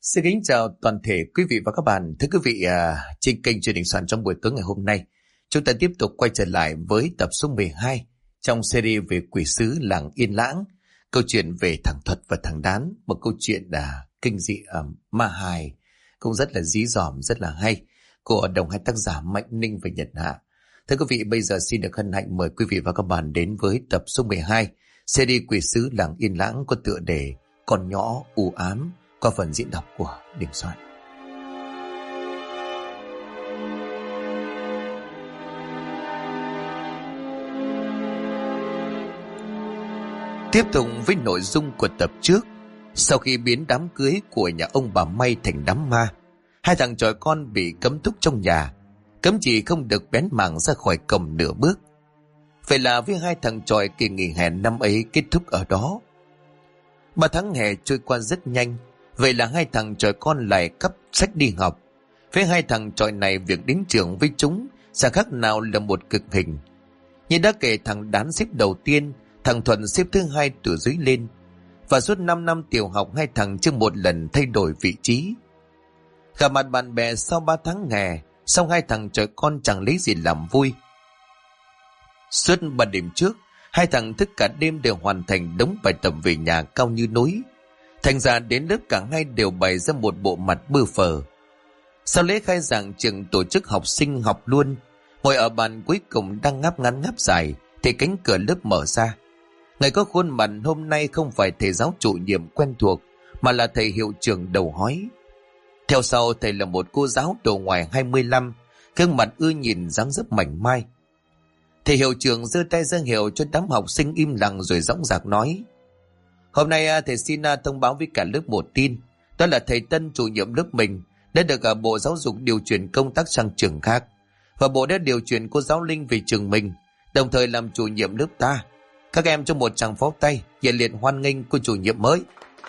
Xin kính chào toàn thể quý vị và các bạn. Thưa quý vị, trên kênh truyền hình Soạn trong buổi tối ngày hôm nay, chúng ta tiếp tục quay trở lại với tập số 12 trong series về quỷ sứ làng Yên Lãng, câu chuyện về thằng Thuật và thằng Đán, một câu chuyện kinh dị ma hài, cũng rất là dí dỏm, rất là hay, của đồng hai tác giả Mạnh Ninh và Nhật Hạ. Thưa quý vị, bây giờ xin được hân hạnh mời quý vị và các bạn đến với tập số 12 series quỷ sứ làng Yên Lãng có tựa đề Con Nhỏ U Ám, qua phần diễn đọc của Đình Soạn. Tiếp tục với nội dung của tập trước, sau khi biến đám cưới của nhà ông bà May thành đám ma, hai thằng chòi con bị cấm túc trong nhà, cấm chỉ không được bén mảng ra khỏi cổng nửa bước. Vậy là với hai thằng chòi, kỳ nghỉ hè năm ấy kết thúc ở đó. 3 tháng hè trôi qua rất nhanh. Vậy là hai thằng chòi con lại cắp sách đi học. Với hai thằng chòi này, việc đến trường với chúng sẽ khác nào là một cực hình. Như đã kể, thằng Đán xếp đầu tiên, thằng Thuận xếp thứ hai từ dưới lên. Và suốt 5 năm tiểu học, hai thằng chưa một lần thay đổi vị trí. Gặp mặt bạn bè sau 3 tháng hè, xong hai thằng chòi con chẳng lấy gì làm vui. Suốt 3 đêm trước, hai thằng thức cả đêm đều hoàn thành đống bài tập về nhà cao như núi. Thành ra đến lớp cả hai đều bày ra một bộ mặt bơ phờ. Sau lễ khai giảng, trường tổ chức học sinh học luôn. Ngồi ở bàn cuối cùng đang ngáp ngắn ngáp dài thì cánh cửa lớp mở ra. Người có khuôn mặt hôm nay không phải thầy giáo chủ nhiệm quen thuộc, mà là thầy hiệu trưởng đầu hói. Theo sau thầy là một cô giáo độ ngoài 25, gương mặt ưa nhìn, dáng dấp mảnh mai. Thầy hiệu trưởng giơ tay ra hiệu cho đám học sinh im lặng rồi dõng dạc nói: Hôm nay thầy xin thông báo với cả lớp một tin, đó là thầy Tân, chủ nhiệm lớp mình, đã được Bộ Giáo dục điều chuyển công tác sang trường khác, và Bộ đã điều chuyển cô giáo Linh về trường mình, đồng thời làm chủ nhiệm lớp ta. Các em cho một tràng pháo tay nhiệt liệt hoan nghênh cô chủ nhiệm mới.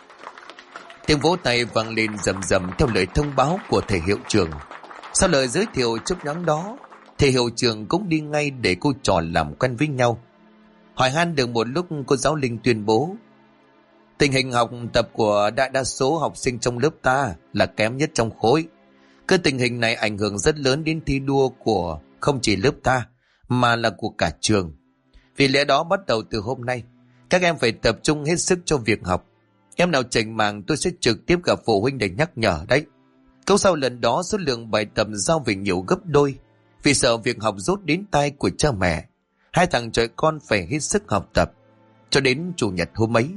Tiếng vỗ tay vang lên rầm rầm theo lời thông báo của thầy hiệu trưởng. Sau lời giới thiệu chúc nhóm đó, thầy hiệu trưởng cũng đi ngay để cô trò làm quen với nhau. Hỏi han được một lúc, cô giáo Linh tuyên bố: Tình hình học tập của đại đa số học sinh trong lớp ta là kém nhất trong khối. Cái tình hình này ảnh hưởng rất lớn đến thi đua của không chỉ lớp ta mà là của cả trường. Vì lẽ đó bắt đầu từ hôm nay, các em phải tập trung hết sức cho việc học. Em nào chểnh mảng tôi sẽ trực tiếp gặp phụ huynh để nhắc nhở đấy. Câu sau lần đó số lượng bài tập giao về nhiều gấp đôi. Vì sợ việc học rốt đến tai của cha mẹ, hai thằng chòi con phải hết sức học tập. Cho đến chủ nhật hôm ấy,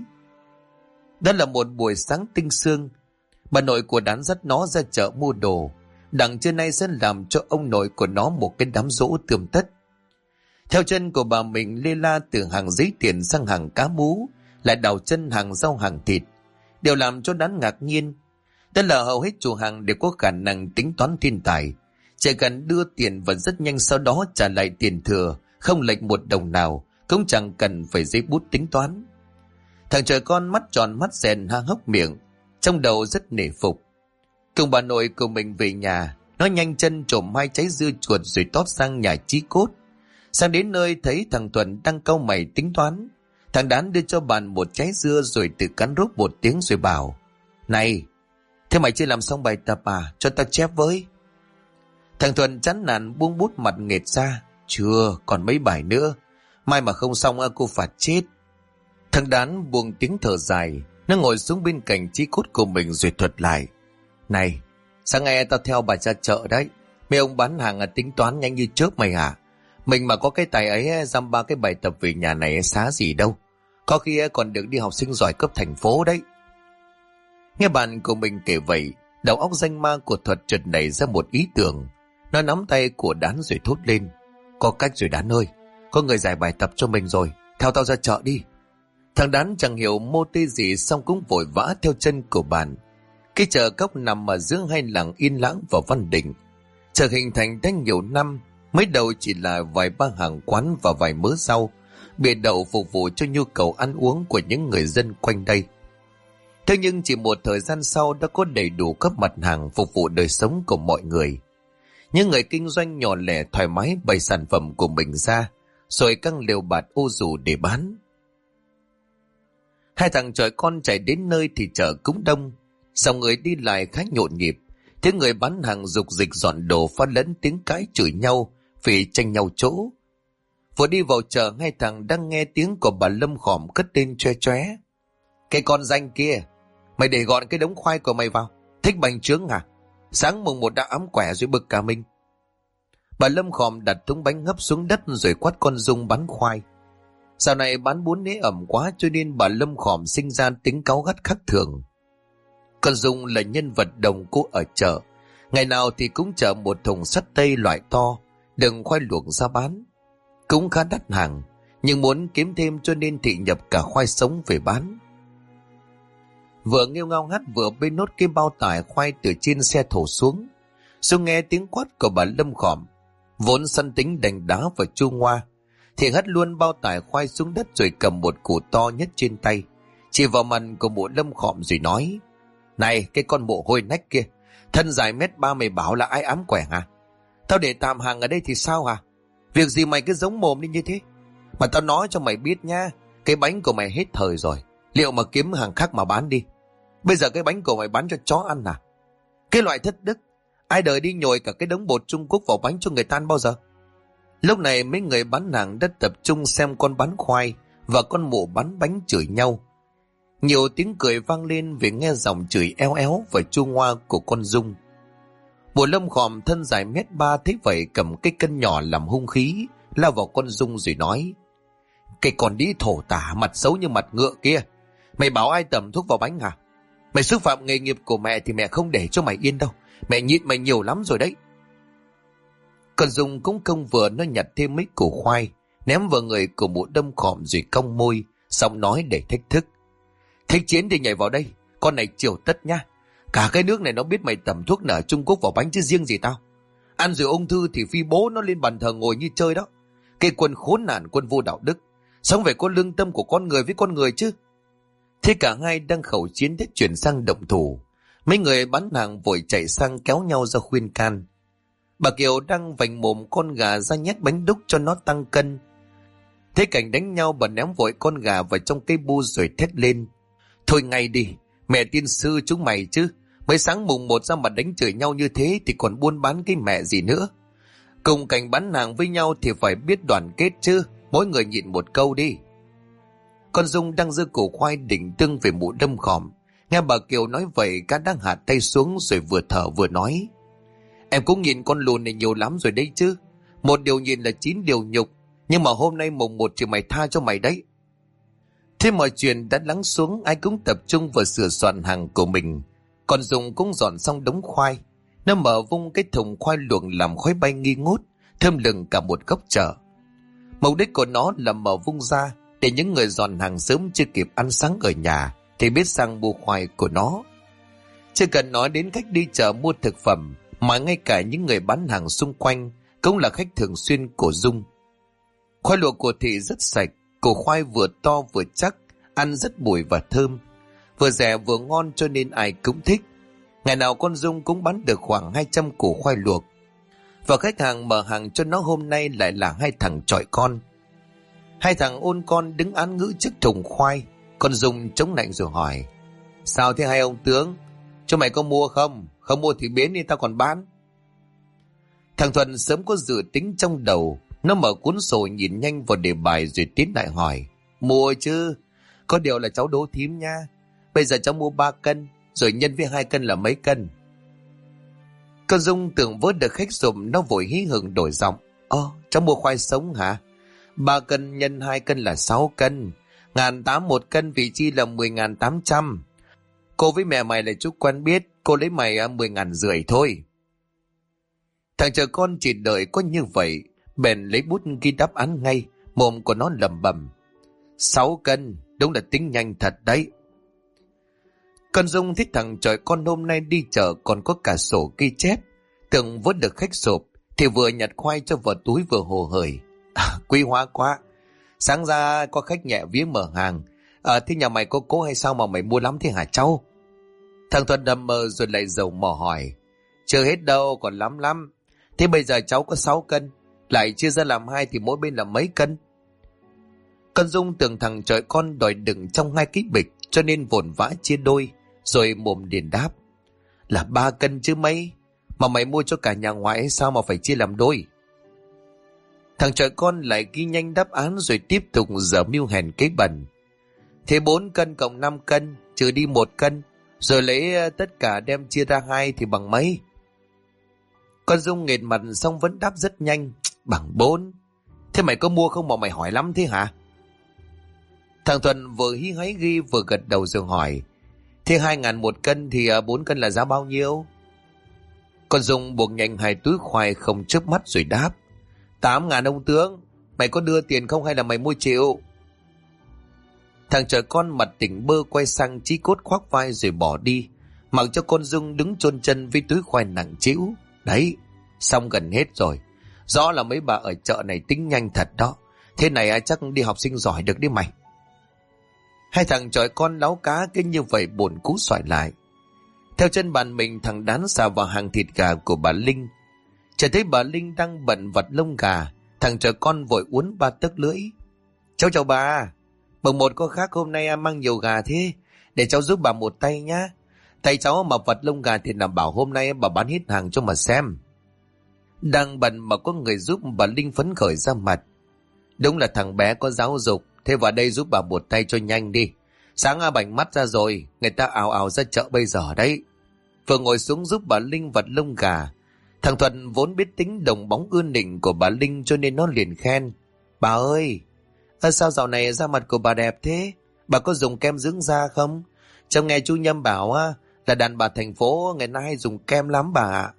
đó là một buổi sáng tinh sương, bà nội của Đán dắt nó ra chợ mua đồ. Đằng trưa nay sẽ làm cho ông nội của nó một cái đám giỗ tươm tất. Theo chân của bà mình lê la từ hàng giấy tiền sang hàng cá mú, lại đào chân hàng rau hàng thịt. Điều làm cho Đán ngạc nhiên, đó là hầu hết chủ hàng đều có khả năng tính toán thiên tài. Chỉ cần đưa tiền và rất nhanh sau đó trả lại tiền thừa, không lệch một đồng nào, cũng chẳng cần phải giấy bút tính toán. Thằng trời con mắt tròn mắt rèn há hốc miệng, trong đầu rất nể phục. Cùng bà nội của mình về nhà, nó nhanh chân trộm 2 trái dưa chuột rồi tót sang nhà Chí Cốt. Sang đến nơi thấy thằng Thuận đang cau mày tính toán. Thằng Đán đưa cho bạn một trái dưa rồi tự cắn rốt một tiếng rồi bảo: Này, thế mày chưa làm xong bài tập à? Cho tao chép với. Thằng Thuận chán nản buông bút mặt nghệt ra: Chưa, còn mấy bài nữa. Mai mà không xong cô phạt chết. Thằng Đán buông tiếng thở dài, nó ngồi xuống bên cạnh Chí Cốt của mình rồi thuật lại: Này, sáng nghe tao theo bà ra chợ đấy. Mấy ông bán hàng tính toán nhanh như chớp mày hả? Mình mà có cái tài ấy, dăm 3 cái bài tập về nhà này xá gì đâu. Có khi còn được đi học sinh giỏi cấp thành phố đấy. Nghe bạn của mình kể vậy, đầu óc danh ma của Thuật chợt nảy ra một ý tưởng. Nó nắm tay của Đán rồi thốt lên: Có cách rồi Đán ơi, có người giải bài tập cho mình rồi, theo tao ra chợ đi. Thằng Đán chẳng hiểu mô tê gì, xong cũng vội vã theo chân của bạn. Cái chợ cóc nằm ở giữa hai làng Yên Lãng và Văn Định. Chợ hình thành đã nhiều năm, mới đầu chỉ là vài ba hàng quán và vài mớ rau, bịa đậu phục vụ cho nhu cầu ăn uống của những người dân quanh đây. Thế nhưng chỉ một thời gian sau đã có đầy đủ các mặt hàng phục vụ đời sống của mọi người. Những người kinh doanh nhỏ lẻ thoải mái bày sản phẩm của mình ra, rồi căng lều bạt ô dù để bán. Hai thằng chòi con chạy đến nơi thì chợ cũng đông. Dòng người đi lại khá nhộn nhịp. Tiếng người bán hàng dục dịch dọn đồ pha lẫn tiếng cãi chửi nhau vì tranh nhau chỗ. Vừa đi vào chợ, hai thằng đang nghe tiếng của bà Lâm khòm cất lên choe choé. Cái con danh kia, mày để gọn cái đống khoai của mày vào, thích bành trướng à? Sáng mùng 1 đã ấm quẻ rồi bực cả mình. Bà Lâm khòm đặt thúng bánh hấp xuống đất rồi quát con Dung bán khoai. Dạo này bán bún nế ẩm quá cho nên bà Lâm khòm sinh ra tính cáu gắt khác thường. Con Dung là nhân vật đồng cốt ở chợ, ngày nào thì cũng chở một thùng sắt tây loại to đựng khoai luộc ra bán. Cũng khá đắt hàng, nhưng muốn kiếm thêm cho nên thị nhập cả khoai sống về bán. Vừa nghêu ngao ngắt vừa bê nốt cái bao tải khoai từ trên xe thổ xuống. Dung nghe tiếng quát của bà Lâm khòm, vốn săn tính đánh đá và chu ngoa, thì hất luôn bao tải khoai xuống đất rồi cầm một củ to nhất trên tay, chỉ vào mặt của mụ Lâm khòm rồi nói: Này cái con mụ hôi nách kia, thân dài 1m3 mày bảo là ai ám quẻ hả? Tao để tạm hàng ở đây thì sao hả? Việc gì mày cứ giống mồm đi như thế? Mà tao nói cho mày biết nha, cái bánh của mày hết thời rồi, liệu mà kiếm hàng khác mà bán đi. Bây giờ cái bánh của mày bán cho chó ăn à? Cái loại thất đức, ai đời đi nhồi cả cái đống bột Trung Quốc vào bánh cho người ta ăn bao giờ? Lúc này mấy người bán hàng đã tập trung xem con bán khoai và con mụ bán bánh chửi nhau. Nhiều tiếng cười vang lên vì nghe giọng chửi eo éo và chua ngoa của con Dung. Mụ Lâm khòm thân dài 1m3 thấy vậy cầm cái cân nhỏ làm hung khí lao vào con Dung rồi nói: Cái con đĩ thổ tả mặt xấu như mặt ngựa kia, mày bảo ai tẩm thuốc vào bánh hả? Mày xúc phạm nghề nghiệp của mẹ thì mẹ không để cho mày yên đâu, mẹ nhịn mày nhiều lắm rồi đấy. Con Dung cũng công vừa, nó nhặt thêm mấy củ khoai ném vào người của mụ Lâm khòm rồi cong môi, xong nói để thách thức: Thích chiến thì nhảy vào đây, con này chiều tất nha. Cả cái nước này nó biết mày tẩm thuốc nở Trung Quốc vào bánh chứ riêng gì tao. Ăn rồi ung thư thì phi bố nó lên bàn thờ ngồi như chơi đó. Cái quân khốn nạn, quân vô đạo đức, sống phải có lương tâm của con người với con người chứ. Thế cả hai đang khẩu chiến đã chuyển sang động thủ. Mấy người bán hàng vội chạy sang kéo nhau ra khuyên can. Bà Kiều đang vành mồm con gà ra nhét bánh đúc cho nó tăng cân. Thế cảnh đánh nhau, bà ném vội con gà vào trong cây bu rồi thét lên: Thôi ngay đi, mẹ tiên sư chúng mày chứ. Mới sáng mùng 1 ra mà đánh chửi nhau như thế thì còn buôn bán cái mẹ gì nữa. Cùng cảnh bán hàng với nhau thì phải biết đoàn kết chứ, mỗi người nhịn một câu đi. Con Dung đang giơ củ khoai định tưng về mụ Lâm khòm. Nghe bà Kiều nói vậy, gã đang hạ tay xuống rồi vừa thở vừa nói: Em cũng nhìn con lùn này nhiều lắm rồi đấy chứ. Một điều nhìn là 9 điều nhục, nhưng mà hôm nay mùng 1 thì mày tha cho mày đấy. Thế mọi chuyện đã lắng xuống, ai cũng tập trung vào sửa soạn hàng của mình. Còn Dung cũng dọn xong đống khoai. Nó mở vung cái thùng khoai luộc làm khói bay nghi ngút, thơm lừng cả một góc chợ. Mục đích của nó là mở vung ra để những người dọn hàng sớm chưa kịp ăn sáng ở nhà thì biết sang mua khoai của nó. Chưa cần nói đến khách đi chợ mua thực phẩm, mà ngay cả những người bán hàng xung quanh cũng là khách thường xuyên của Dung. Khoai luộc của thị rất sạch, củ khoai vừa to vừa chắc, ăn rất bùi và thơm, vừa rẻ vừa ngon cho nên ai cũng thích. Ngày nào con Dung cũng bán được khoảng 200 củ khoai luộc. Và khách hàng mở hàng cho nó hôm nay lại là hai thằng chọi con. Hai thằng ôn con đứng án ngữ trước thùng khoai. Con Dung chống nạnh rồi hỏi: Sao thế hai ông tướng? Cho mày có mua không? Không mua thì biến đi, tao còn bán. Thằng Thuận sớm có dự tính trong đầu. Nó mở cuốn sổ nhìn nhanh vào đề bài rồi tiến lại hỏi: Mua chứ, có điều là cháu đố thím nha. Bây giờ cháu mua 3 cân, rồi nhân với 2 cân là mấy cân? Con Dung tưởng vớt được khách giùm, nó vội hí hửng đổi giọng: Cháu mua khoai sống hả? 3 cân nhân 2 cân là 6 cân. 1.800 một cân, vị chi là 10.800. Cô với mẹ mày là chú quen biết, cô lấy mày 10.500 thôi. Thằng chờ con chỉ đợi có như vậy, bèn lấy bút ghi đáp án ngay. Mồm của nó lẩm bẩm: 6 cân, đúng là tính nhanh thật đấy. Con Dung thích thằng trời con hôm nay đi chợ còn có cả sổ ghi chép, tưởng vớt được khách sộp thì vừa nhặt khoai cho vào túi vừa hồ hởi: Quý hóa quá, sáng ra có khách nhẹ vía mở hàng. Thế nhà mày có cố hay sao mà mày mua lắm thế hả cháu? Thằng Thuận đầm mờ rồi lại dầu mò hỏi: Chưa hết đâu, còn lắm lắm. Thế bây giờ cháu có 6 cân, lại chia ra làm 2 thì mỗi bên là mấy cân? Con Dung tưởng thằng trời con đòi đựng trong 2 cái bịch cho nên vồn vã chia đôi. rồi mồm liền đáp. Là 3 cân chứ mấy, mà mày mua cho cả nhà ngoại sao mà phải chia làm đôi? Thằng chọi con lại ghi nhanh đáp án rồi tiếp tục dở mưu hèn kế bẩn. Thế 4 cân cộng 5 cân, trừ đi 1 cân, rồi lấy tất cả đem chia ra 2 thì bằng mấy? Con Dung nghệt mặt xong vẫn đáp rất nhanh. Bằng 4. Thế mày có mua không mà mày hỏi lắm thế hả? Thằng Thuận vừa hí hái ghi vừa gật đầu rồi hỏi. Thế 2.000 1 cân thì 4 cân là giá bao nhiêu? Con Dung buộc nhanh 2 túi khoai không chớp mắt rồi đáp. 8.000 ông tướng. Mày có đưa tiền không hay là mày mua chịu? Thằng trời con mặt tỉnh bơ quay sang Chí Cốt khoác vai rồi bỏ đi, mặc cho con Dung đứng chôn chân với túi khoai nặng trĩu. Đấy, xong gần hết rồi. Rõ là mấy bà ở chợ này tính nhanh thật đó. Thế này chắc đi học sinh giỏi được đi mày. Hai thằng chọi con láo cá cứ như vậy bồn cú xoài lại. Theo chân bàn mình, thằng Đán xà vào hàng thịt gà của bà Linh. Chợt thấy bà Linh đang bận vặt lông gà, thằng chọi con vội uốn 3 tấc lưỡi. Cháu chào bà. Mồng 1 có khác hôm nay mang nhiều gà thế, để cháu giúp bà một tay nhá. Tay cháu mà vặt lông gà thì đảm bảo hôm nay bà bán hết hàng cho mà xem. Đang bận mà có người giúp, bà Linh phấn khởi ra mặt. Đúng là thằng bé có giáo dục. Thế vào đây giúp bà một tay cho nhanh đi. Sáng bảnh mắt ra rồi, người ta ào ào ra chợ bây giờ đấy. Vừa ngồi xuống giúp bà Linh vặt lông gà, thằng Thuận vốn biết tính đồng bóng ươn nịnh của bà Linh cho nên nó liền khen. Bà ơi, sao dạo này da mặt của bà đẹp thế? Bà có dùng kem dưỡng da không? Trông nghe chú Nhâm bảo là đàn bà thành phố ngày nay hay dùng kem lắm bà ạ.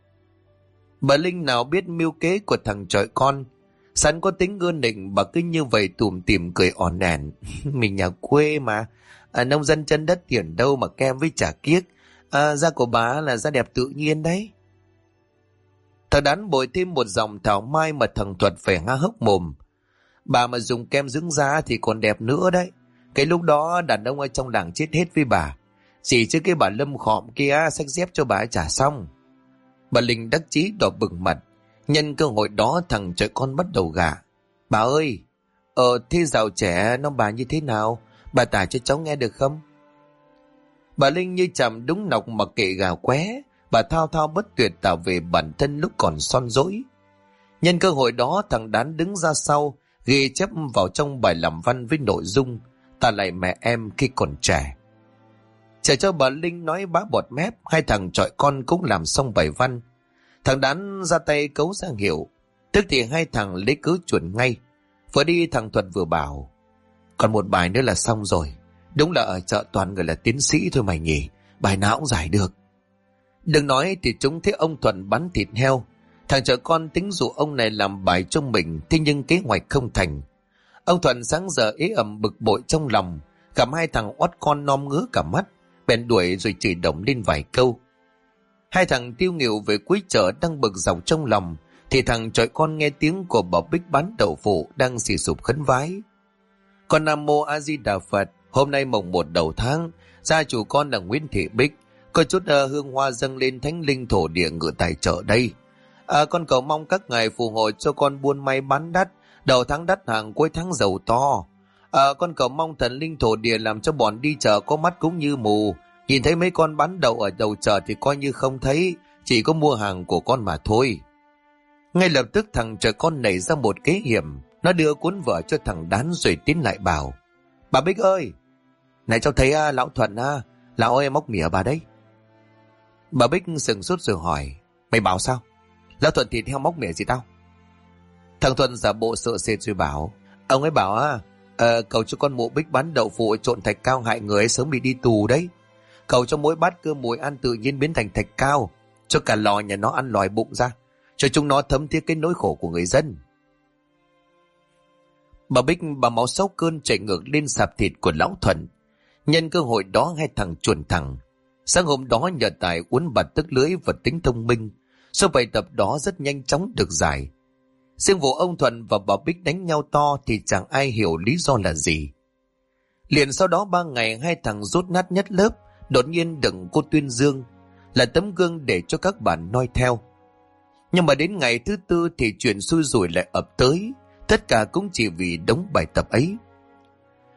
Bà Linh nào biết mưu kế của thằng chọi con. Sẵn có tính ương nịnh, bà cứ như vậy tủm tỉm cười ỏn ẻn. Mình nhà quê mà, nông dân chân đất tiền đâu mà kem với chả kiếc. Da của bà là da đẹp tự nhiên đấy. Thằng Đán bồi thêm một dòng thảo mai mà thằng Thuật phải há hốc mồm. Bà mà dùng kem dưỡng da thì còn đẹp nữa đấy. Cái lúc đó đàn ông ở trong làng chết hết với bà. Chỉ chứ cái bà Lâm khọm kia xách dép cho bà trả xong. Bà Linh đắc chí đỏ bừng mặt. Nhân cơ hội đó thằng chọi con bắt đầu gạ. Bà ơi, thế dạo trẻ nó bà như thế nào? Bà tả cho cháu nghe được không? Bà Linh như chằm đúng nọc mà kệ gà qué. Bà thao thao bất tuyệt tả về bản thân lúc còn son dỗi. Nhân cơ hội đó thằng Đán đứng ra sau, ghi chép vào trong bài làm văn với nội dung ta lại mẹ em khi còn trẻ. Chờ cho bà Linh nói bá bọt mép, hai thằng chọi con cũng làm xong bài văn. Thằng Đán ra tay cấu ra hiệu, tức thì hai thằng lấy cớ chuẩn ngay. Vừa đi thằng Thuật vừa bảo, còn một bài nữa là xong rồi. Đúng là ở chợ toàn người là tiến sĩ thôi mày nhỉ, bài nào cũng giải được. Đừng nói thì chúng thấy ông Thuận bán thịt heo. Thằng chợ con tính dụ ông này làm bài cho mình, thế nhưng kế hoạch không thành. Ông Thuận sáng giờ ế ẩm bực bội trong lòng, gặp hai thằng oắt con nom ngứa cả mắt, bèn đuổi rồi chửi đồng lên vài câu. Hai thằng tiêu nghỉu về cuối chợ đang bực dọc trong lòng, thì thằng chọi con nghe tiếng của bà Bích bán đậu phụ đang xì sụp khấn vái. Con Nam Mô A Di Đà Phật, hôm nay mồng 1 đầu tháng, gia chủ con là Nguyễn Thị Bích, có chút hương hoa dâng lên thánh linh thổ địa ngự tại chợ đây. Con cầu mong các ngài phù hộ cho con buôn may bán đắt, đầu tháng đắt hàng cuối tháng giàu to. Con cầu mong thần linh thổ địa làm cho bọn đi chợ có mắt cũng như mù, nhìn thấy mấy con bán đậu ở đầu chợ thì coi như không thấy, chỉ có mua hàng của con mà thôi. Ngay lập tức thằng chọi con nảy ra một kế hiểm, nó đưa cuốn vở cho thằng Đán rồi tiến lại bảo, bà Bích ơi, này cháu thấy lão Thuận lão ơi móc mỉa bà đấy. Bà Bích sừng sốt rồi hỏi, mày bảo sao? Lão Thuận thì theo móc mỉa gì tao? Thằng Thuận giả bộ sợ sệt rồi bảo, ông ấy bảo cầu cho con Mụ Bích bán đậu phụ trộn thạch cao hại người ấy sớm bị đi tù đấy. Cầu cho mỗi bát cơm muối ăn tự nhiên biến thành thạch cao, cho cả lò nhà nó ăn lòi bụng ra, cho chúng nó thấm thiết cái nỗi khổ của người dân. Bà Bích bà máu sốc cơn chạy ngược lên sạp thịt của lão Thuận. Nhân cơ hội đó hai thằng chuồn thẳng. Sáng hôm đó nhờ tài uốn bạt tức lưỡi và tính thông minh, số bài tập đó rất nhanh chóng được giải. Riêng vụ ông Thuận và bà Bích đánh nhau to thì chẳng ai hiểu lý do là gì. Liền sau đó 3 ngày hai thằng rốt nát nhất lớp, đột nhiên đựng cô Tuyên Dương là tấm gương để cho các bạn noi theo. Nhưng mà đến ngày thứ 4 thì chuyện xui rủi lại ập tới, tất cả cũng chỉ vì đống bài tập ấy.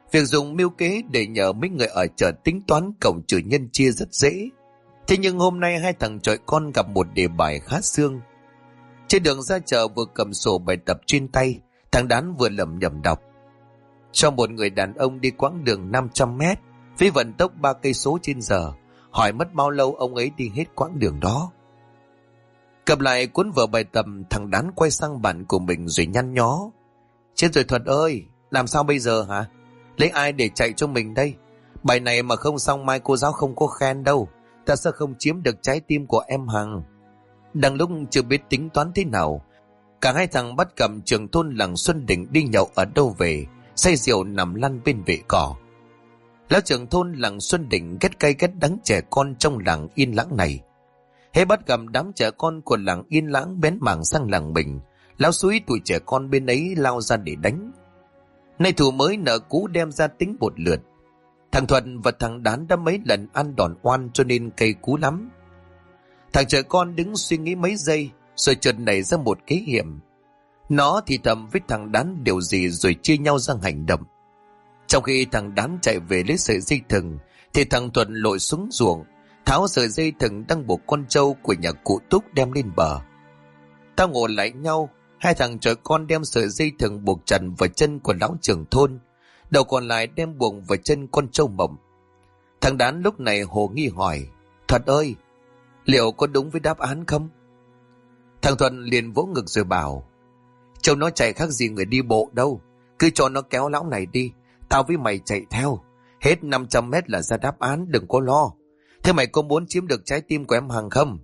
Việc dùng mưu kế để nhờ mấy người ở chợ tính toán cộng trừ nhân chia rất dễ. Thế nhưng hôm nay hai thằng chọi con gặp một đề bài khá xương. Trên đường ra chợ vừa cầm sổ bài tập trên tay, thằng Đán vừa lẩm nhẩm đọc. Cho một người đàn ông đi quãng đường 500 mét với vận tốc 3 cây số trên giờ, hỏi mất bao lâu ông ấy đi hết quãng đường đó. Cầm lại cuốn vở bài tập, thằng Đán quay sang bạn của mình rồi nhăn nhó. Chết rồi Thuật ơi, làm sao bây giờ hả? Lấy ai để chạy cho mình đây? Bài này mà không xong mai cô giáo không có khen đâu. Ta sẽ không chiếm được trái tim của em Hằng. Đang lúc chưa biết tính toán thế nào, cả hai thằng bắt cầm trưởng thôn làng Xuân Đỉnh đi nhậu ở đâu về, say rượu nằm lăn bên vệ cỏ. Lão trưởng thôn làng Xuân Đỉnh ghét cay ghét đắng trẻ con trong làng yên lãng này. Hễ bắt gặp đám trẻ con của làng yên lãng bén mảng sang làng mình, lão xúi tụi trẻ con bên ấy lao ra để đánh. Nay thù mới nợ cũ đem ra tính một lượt. Thằng Thuận và thằng Đán đã mấy lần ăn đòn oan cho nên cay cú lắm. Thằng trẻ con đứng suy nghĩ mấy giây rồi chợt nảy ra một kế hiểm. Nó thì thầm với thằng Đán điều gì rồi chia nhau ra hành động. Trong khi thằng Đán chạy về lấy sợi dây thừng thì thằng Thuận lội xuống ruộng, tháo sợi dây thừng đang buộc con trâu của nhà cụ Túc đem lên bờ. Tao ngồi lại nhau, hai thằng trẻ con đem sợi dây thừng buộc chặt vào chân của lão trưởng thôn, đầu còn lại đem buộc vào chân con trâu mộng. Thằng Đán lúc này hồ nghi hỏi, Thuật ơi, liệu có đúng với đáp án không? Thằng Thuận liền vỗ ngực rồi bảo, trâu nó chạy khác gì người đi bộ đâu, cứ cho nó kéo lão này đi, tao với mày chạy theo, hết 500 mét là ra đáp án, đừng có lo. Thế mày có muốn chiếm được trái tim của em Hằng không?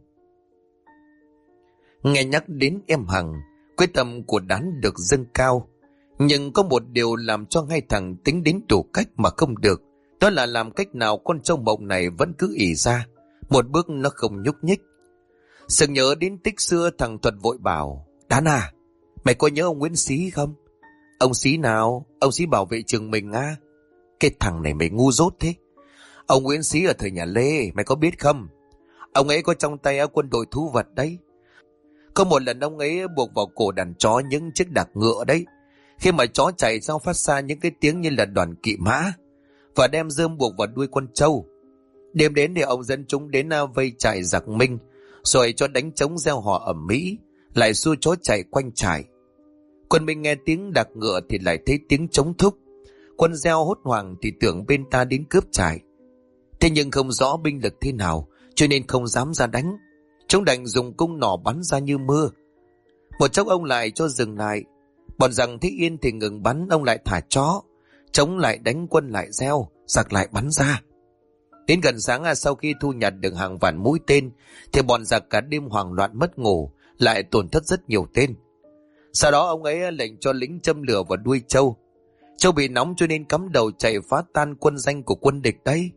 Nghe nhắc đến em Hằng, quyết tâm của Đán được dâng cao. Nhưng có một điều làm cho hai thằng tính đến đủ cách mà không được. Đó là làm cách nào con trâu mộng này vẫn cứ ỉ ra, một bước nó không nhúc nhích. Sực nhớ đến tích xưa, thằng Thuật vội bảo, Đán à, mày có nhớ ông Nguyễn Xí không? Ông Xí nào? Ông Xí bảo vệ trường mình à? Cái thằng này mày ngu dốt thế. Ông Nguyễn Xí ở thời nhà Lê, mày có biết không? Ông ấy có trong tay quân đội thú vật đấy. Có một lần ông ấy buộc vào cổ đàn chó những chiếc đạc ngựa đấy. Khi mà chó chạy sao phát ra những cái tiếng như là đoàn kỵ mã, và đem rơm buộc vào đuôi con trâu. Đêm đến thì ông dẫn chúng đến vây trại giặc Minh, rồi cho đánh trống reo hò ầm ĩ, lại xua chó chạy quanh trại. Quân Minh nghe tiếng đạc ngựa thì lại thấy tiếng trống thúc. Quân reo hốt hoảng thì tưởng bên ta đến cướp trại. Thế nhưng không rõ binh lực thế nào, cho nên không dám ra đánh. Chúng đành dùng cung nỏ bắn ra như mưa. Một chốc ông lại cho dừng lại. Bọn rằng thích yên thì ngừng bắn, ông lại thả chó. Trống lại đánh, quân lại reo, giặc lại bắn ra. Đến gần sáng sau khi thu nhặt được hàng vạn mũi tên thì bọn giặc cả đêm hoảng loạn mất ngủ, lại tổn thất rất nhiều tên. Sau đó ông ấy lệnh cho lính châm lửa vào đuôi trâu. Trâu bị nóng cho nên cắm đầu chạy phá tan quân danh của quân địch đấy.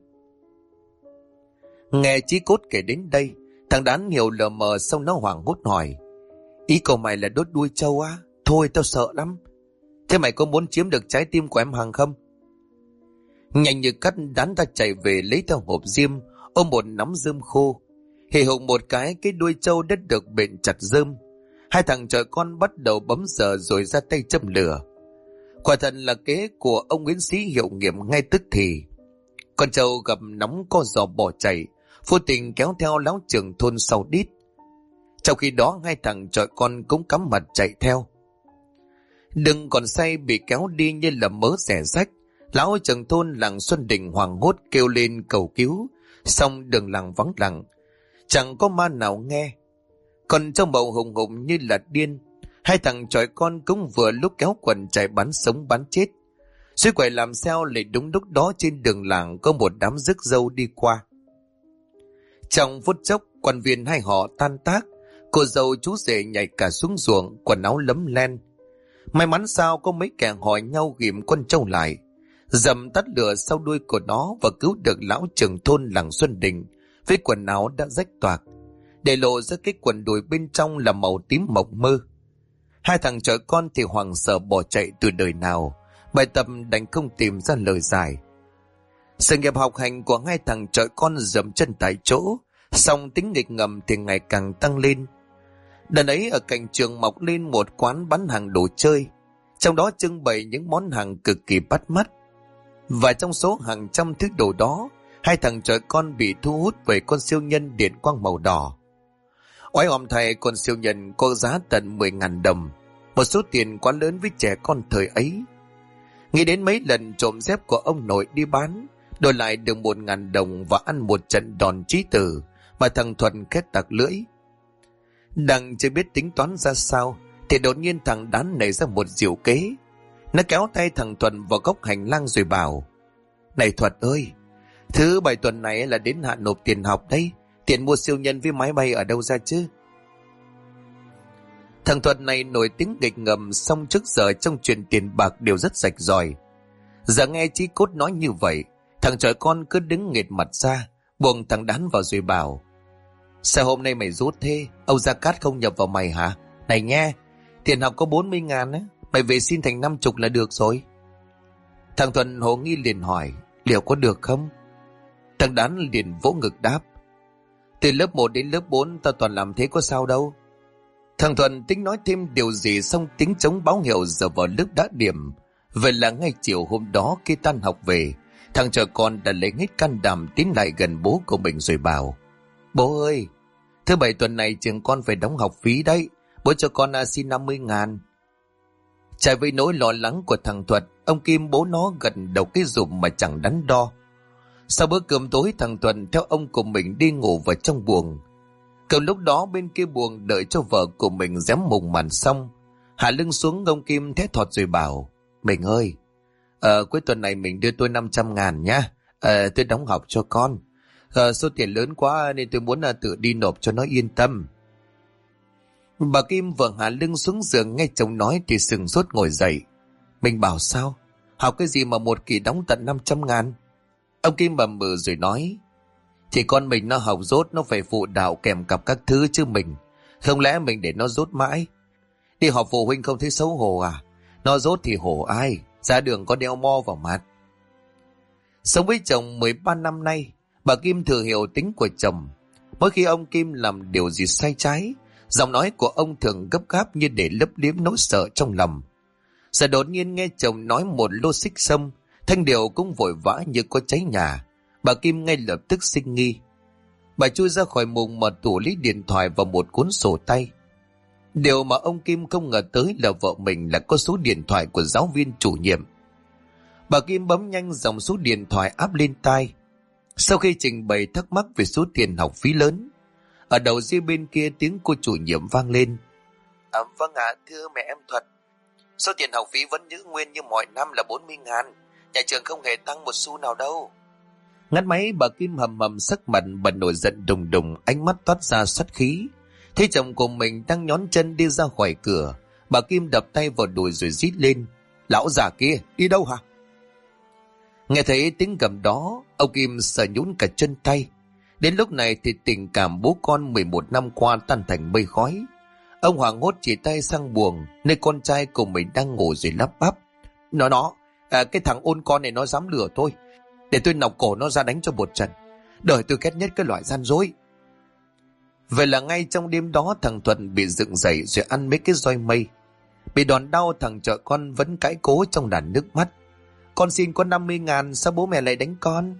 Nghe Chí Cốt kể đến đây, thằng Đán hiểu lờ mờ, xong nó hoảng hốt hỏi, ý cậu mày là đốt đuôi trâu á? Thôi tao sợ lắm. Thế mày có muốn chiếm được trái tim của em Hằng không? Nhanh như cắt, Đán ta chạy về lấy theo hộp diêm, ôm một nắm rơm khô. Hì hục một cái đuôi trâu đất được bện chặt rơm. Hai thằng trẻ con bắt đầu bấm giờ rồi ra tay châm lửa. Quả thật là kế của ông Nguyễn Sĩ hiệu nghiệm ngay tức thì. Con trâu gặp nóng co giò bỏ chạy, vô tình kéo theo lão trưởng thôn sau đít. Trong khi đó hai thằng trẻ con cũng cắm mặt chạy theo. Đừng còn say bị kéo đi như là mớ xẻ rách. Lão trưởng thôn làng Xuân Đình hoảng hốt kêu lên cầu cứu, xong đường làng vắng lặng, chẳng có ma nào nghe. Còn trong bầu hùng hùng như là điên, hai thằng chọi con cũng vừa lúc kéo quần chạy bắn sống bắn chết. Suy quậy làm sao lại đúng lúc đó trên đường làng có một đám rước dâu đi qua. Trong phút chốc, quan viên hai họ tan tác, cô dâu chú rể nhảy cả xuống ruộng, quần áo lấm len. May mắn sao có mấy kẻ hỏi nhau ghìm con trâu lại, dầm tắt lửa sau đuôi của nó và cứu được lão trưởng thôn làng Xuân Đình với quần áo đã rách toạc, để lộ ra cái quần đùi bên trong là màu tím mộng mơ. Hai thằng trẻ con thì hoảng sợ bỏ chạy từ đời nào, bài tập đành không tìm ra lời giải. Sự nghiệp học hành của hai thằng trẻ con dậm chân tại chỗ, song tính nghịch ngầm thì ngày càng tăng lên. Đợt ấy ở cạnh trường mọc lên một quán bán hàng đồ chơi, trong đó trưng bày những món hàng cực kỳ bắt mắt. Và trong số hàng trăm thứ đồ đó, hai thằng trẻ con bị thu hút bởi con siêu nhân điện quang màu đỏ. Oái oăm thay, con siêu nhân có giá tận 10.000 đồng, một số tiền quá lớn với trẻ con thời ấy. Nghĩ đến mấy lần trộm dép của ông nội đi bán, đổi lại được 1.000 đồng và ăn một trận đòn chí tử, mà thằng Thuận khét tặc lưỡi. Đang chưa biết tính toán ra sao, thì đột nhiên thằng Đán nảy ra một diệu kế. Nó kéo tay thằng Thuận vào góc hành lang rồi bảo: "Này Thuật ơi, thứ 7 tuần này là đến hạn nộp tiền học đấy. Tiền mua siêu nhân với máy bay ở đâu ra chứ?" Thằng Thuật này nổi tiếng nghịch ngợm, xong trước giờ trong chuyện tiền bạc đều rất rạch ròi. Giờ nghe Chí Cốt nói như vậy, thằng trẻ con cứ đứng nghệt mặt ra, buông thằng Đán vào rồi bảo: "Sao hôm nay mày rút thế? Âu Gia Cát không nhập vào mày hả? Này nghe, tiền học có 40.000 á, mày về xin thành 50 là được rồi." Thằng Thuận hồ nghi liền hỏi: "Liệu có được không?" Thằng Đán liền vỗ ngực đáp: "Từ lớp 1 đến lớp 4 tao toàn làm thế, có sao đâu." Thằng Thuận tính nói thêm điều gì, xong tiếng trống báo hiệu giờ vào lớp đã điểm. Vậy là ngay chiều hôm đó khi tan học về, thằng trẻ con đã lấy hết can đảm tiến lại gần bố của mình rồi bảo: "Bố ơi, thứ 7 tuần này trường con phải đóng học phí đấy, bố cho con xin 50.000. Trái với nỗi lo lắng của thằng Thuật, ông Kim bố nó gật đầu cái rụm mà chẳng đắn đo. Sau bữa cơm tối, thằng Thuận theo ông của mình đi ngủ vào trong buồng. Cậu lúc đó bên kia buồng đợi cho vợ của mình dám mùng màn xong, hạ lưng xuống, ông Kim thét thọt rồi bảo: "Mình ơi, cuối tuần này mình đưa tôi 500.000 nhá. Tôi đóng học cho con. Số tiền lớn quá nên tôi muốn tự đi nộp cho nó yên tâm." Bà Kim vừa hạ lưng xuống giường nghe chồng nói thì sừng sốt ngồi dậy. Mình bảo sao? Học cái gì mà một kỳ đóng tận 500.000? Ông Kim bầm bừ rồi nói: "Thì con mình nó học dốt, nó phải phụ đạo kèm cặp các thứ chứ mình. Không lẽ mình để nó dốt mãi? Đi họp phụ huynh không thấy xấu hổ à? Nó dốt thì hổ ai? Ra đường có đeo mo vào mặt." Sống với chồng 13 năm nay, bà Kim thừa hiểu tính của chồng. Mỗi khi ông Kim làm điều gì sai trái, giọng nói của ông thường gấp gáp như để lấp liếm nỗi sợ trong lòng. Giờ đột nhiên nghe chồng nói một lô xích xông, thanh điệu cũng vội vã như có cháy nhà. Bà Kim ngay lập tức sinh nghi. Bà chui ra khỏi mùng, mở tủ lấy điện thoại và một cuốn sổ tay. Điều mà ông Kim không ngờ tới là vợ mình là có số điện thoại của giáo viên chủ nhiệm. Bà Kim bấm nhanh dòng số điện thoại áp lên tai. Sau khi trình bày thắc mắc về số tiền học phí lớn, ở đầu dây bên kia tiếng cô chủ nhiệm vang lên: "Vâng ạ, thưa mẹ em Thuật. Số tiền học phí vẫn giữ nguyên như mọi năm là 40.000. Nhà trường không hề tăng một xu nào đâu." Ngắt máy, bà Kim hầm hầm sắc mặt bật nổi giận đùng đùng, ánh mắt toát ra sát khí. Thấy chồng của mình đang nhón chân đi ra khỏi cửa, bà Kim đập tay vào đùi rồi rít lên: "Lão già kia, đi đâu hả?" Nghe thấy tiếng gầm đó, ông Kim sợ nhũn cả chân tay. Đến lúc này thì tình cảm bố con 11 năm qua tan thành mây khói. Ông hoảng hốt chỉ tay sang buồng nơi con trai của mình đang ngủ rồi lắp bắp: Cái thằng ôn con này nó dám lừa tôi. Để tôi nọc cổ nó ra đánh cho một trận. Đời tôi ghét nhất cái loại gian dối." Vậy là ngay trong đêm đó, thằng Thuận bị dựng dậy rồi ăn mấy cái roi mây. Bị đòn đau, thằng trọi con vẫn cãi cố trong đàn nước mắt: "Con xin có 50.000, sao bố mẹ lại đánh con?"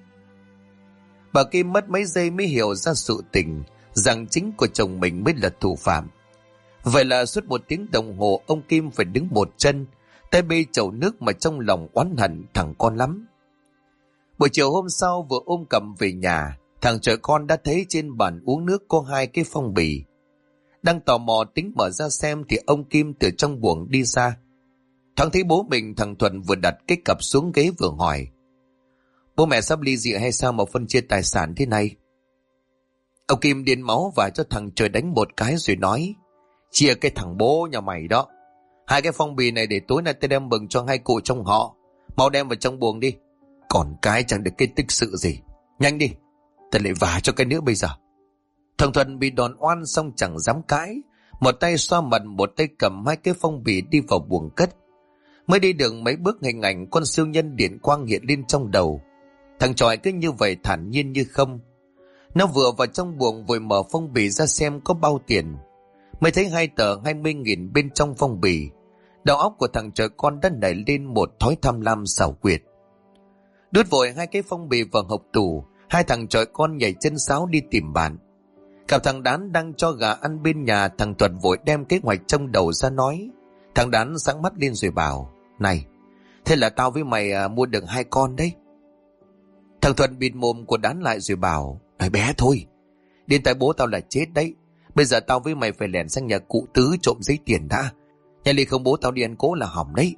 Bà Kim mất mấy giây mới hiểu ra sự tình, rằng chính của chồng mình mới là thủ phạm. Vậy là suốt 1 tiếng đồng hồ, ông Kim phải đứng một chân, tay bê chậu nước mà trong lòng oán hận thằng con lắm. Buổi chiều hôm sau vừa ôm cầm về nhà, thằng trẻ con đã thấy trên bàn uống nước có 2 cái phong bì. Đang tò mò tính mở ra xem thì ông Kim từ trong buồng đi ra. Thoáng thấy bố mình, thằng Thuận vừa đặt cái cặp xuống ghế vừa hỏi: "Bố mẹ sắp ly dị hay sao mà phân chia tài sản thế này?" Ông Kim điên máu và cho thằng trời đánh một cái rồi nói: "Chia cái thằng bố nhà mày đó. 2 cái phong bì này để tối nay tao đem mừng cho 2 cụ trong họ. Mau đem vào trong buồng đi. Còn cái chẳng được cái tích sự gì. Nhanh đi, tao lại vả cho cái nữa bây giờ." Thằng Thuận bị đòn oan xong chẳng dám cãi, một tay xoa mặt, một tay cầm 2 cái phong bì đi vào buồng cất. Mới đi được mấy bước, hình ảnh con siêu nhân điện quang hiện lên trong đầu. Thằng tròi cứ như vậy thản nhiên như không. Nó vừa vào trong buồng vội mở phong bì ra xem có bao tiền. Mới thấy 2 tờ 20.000 bên trong phong bì. Đầu óc của thằng trẻ con đã nảy lên một thói tham lam xảo quyệt. Đút vội 2 cái phong bì vào hộc tủ, hai thằng chọi con nhảy chân sáo đi tìm bạn. Gặp thằng Đán đang cho gà ăn bên nhà, thằng Thuật vội đem kế hoạch trong đầu ra nói. Thằng Đán sáng mắt lên rồi bảo: Này, thế là tao với mày mua được 2 con đấy. Thằng Thuật bịt mồm của Đán lại rồi bảo: Nói bé thôi, đến tại bố tao là chết đấy. Bây giờ tao với mày phải lẻn sang nhà cụ Tứ trộm giấy tiền đã. Nhà lì không bố tao đi ăn cố là hỏng đấy.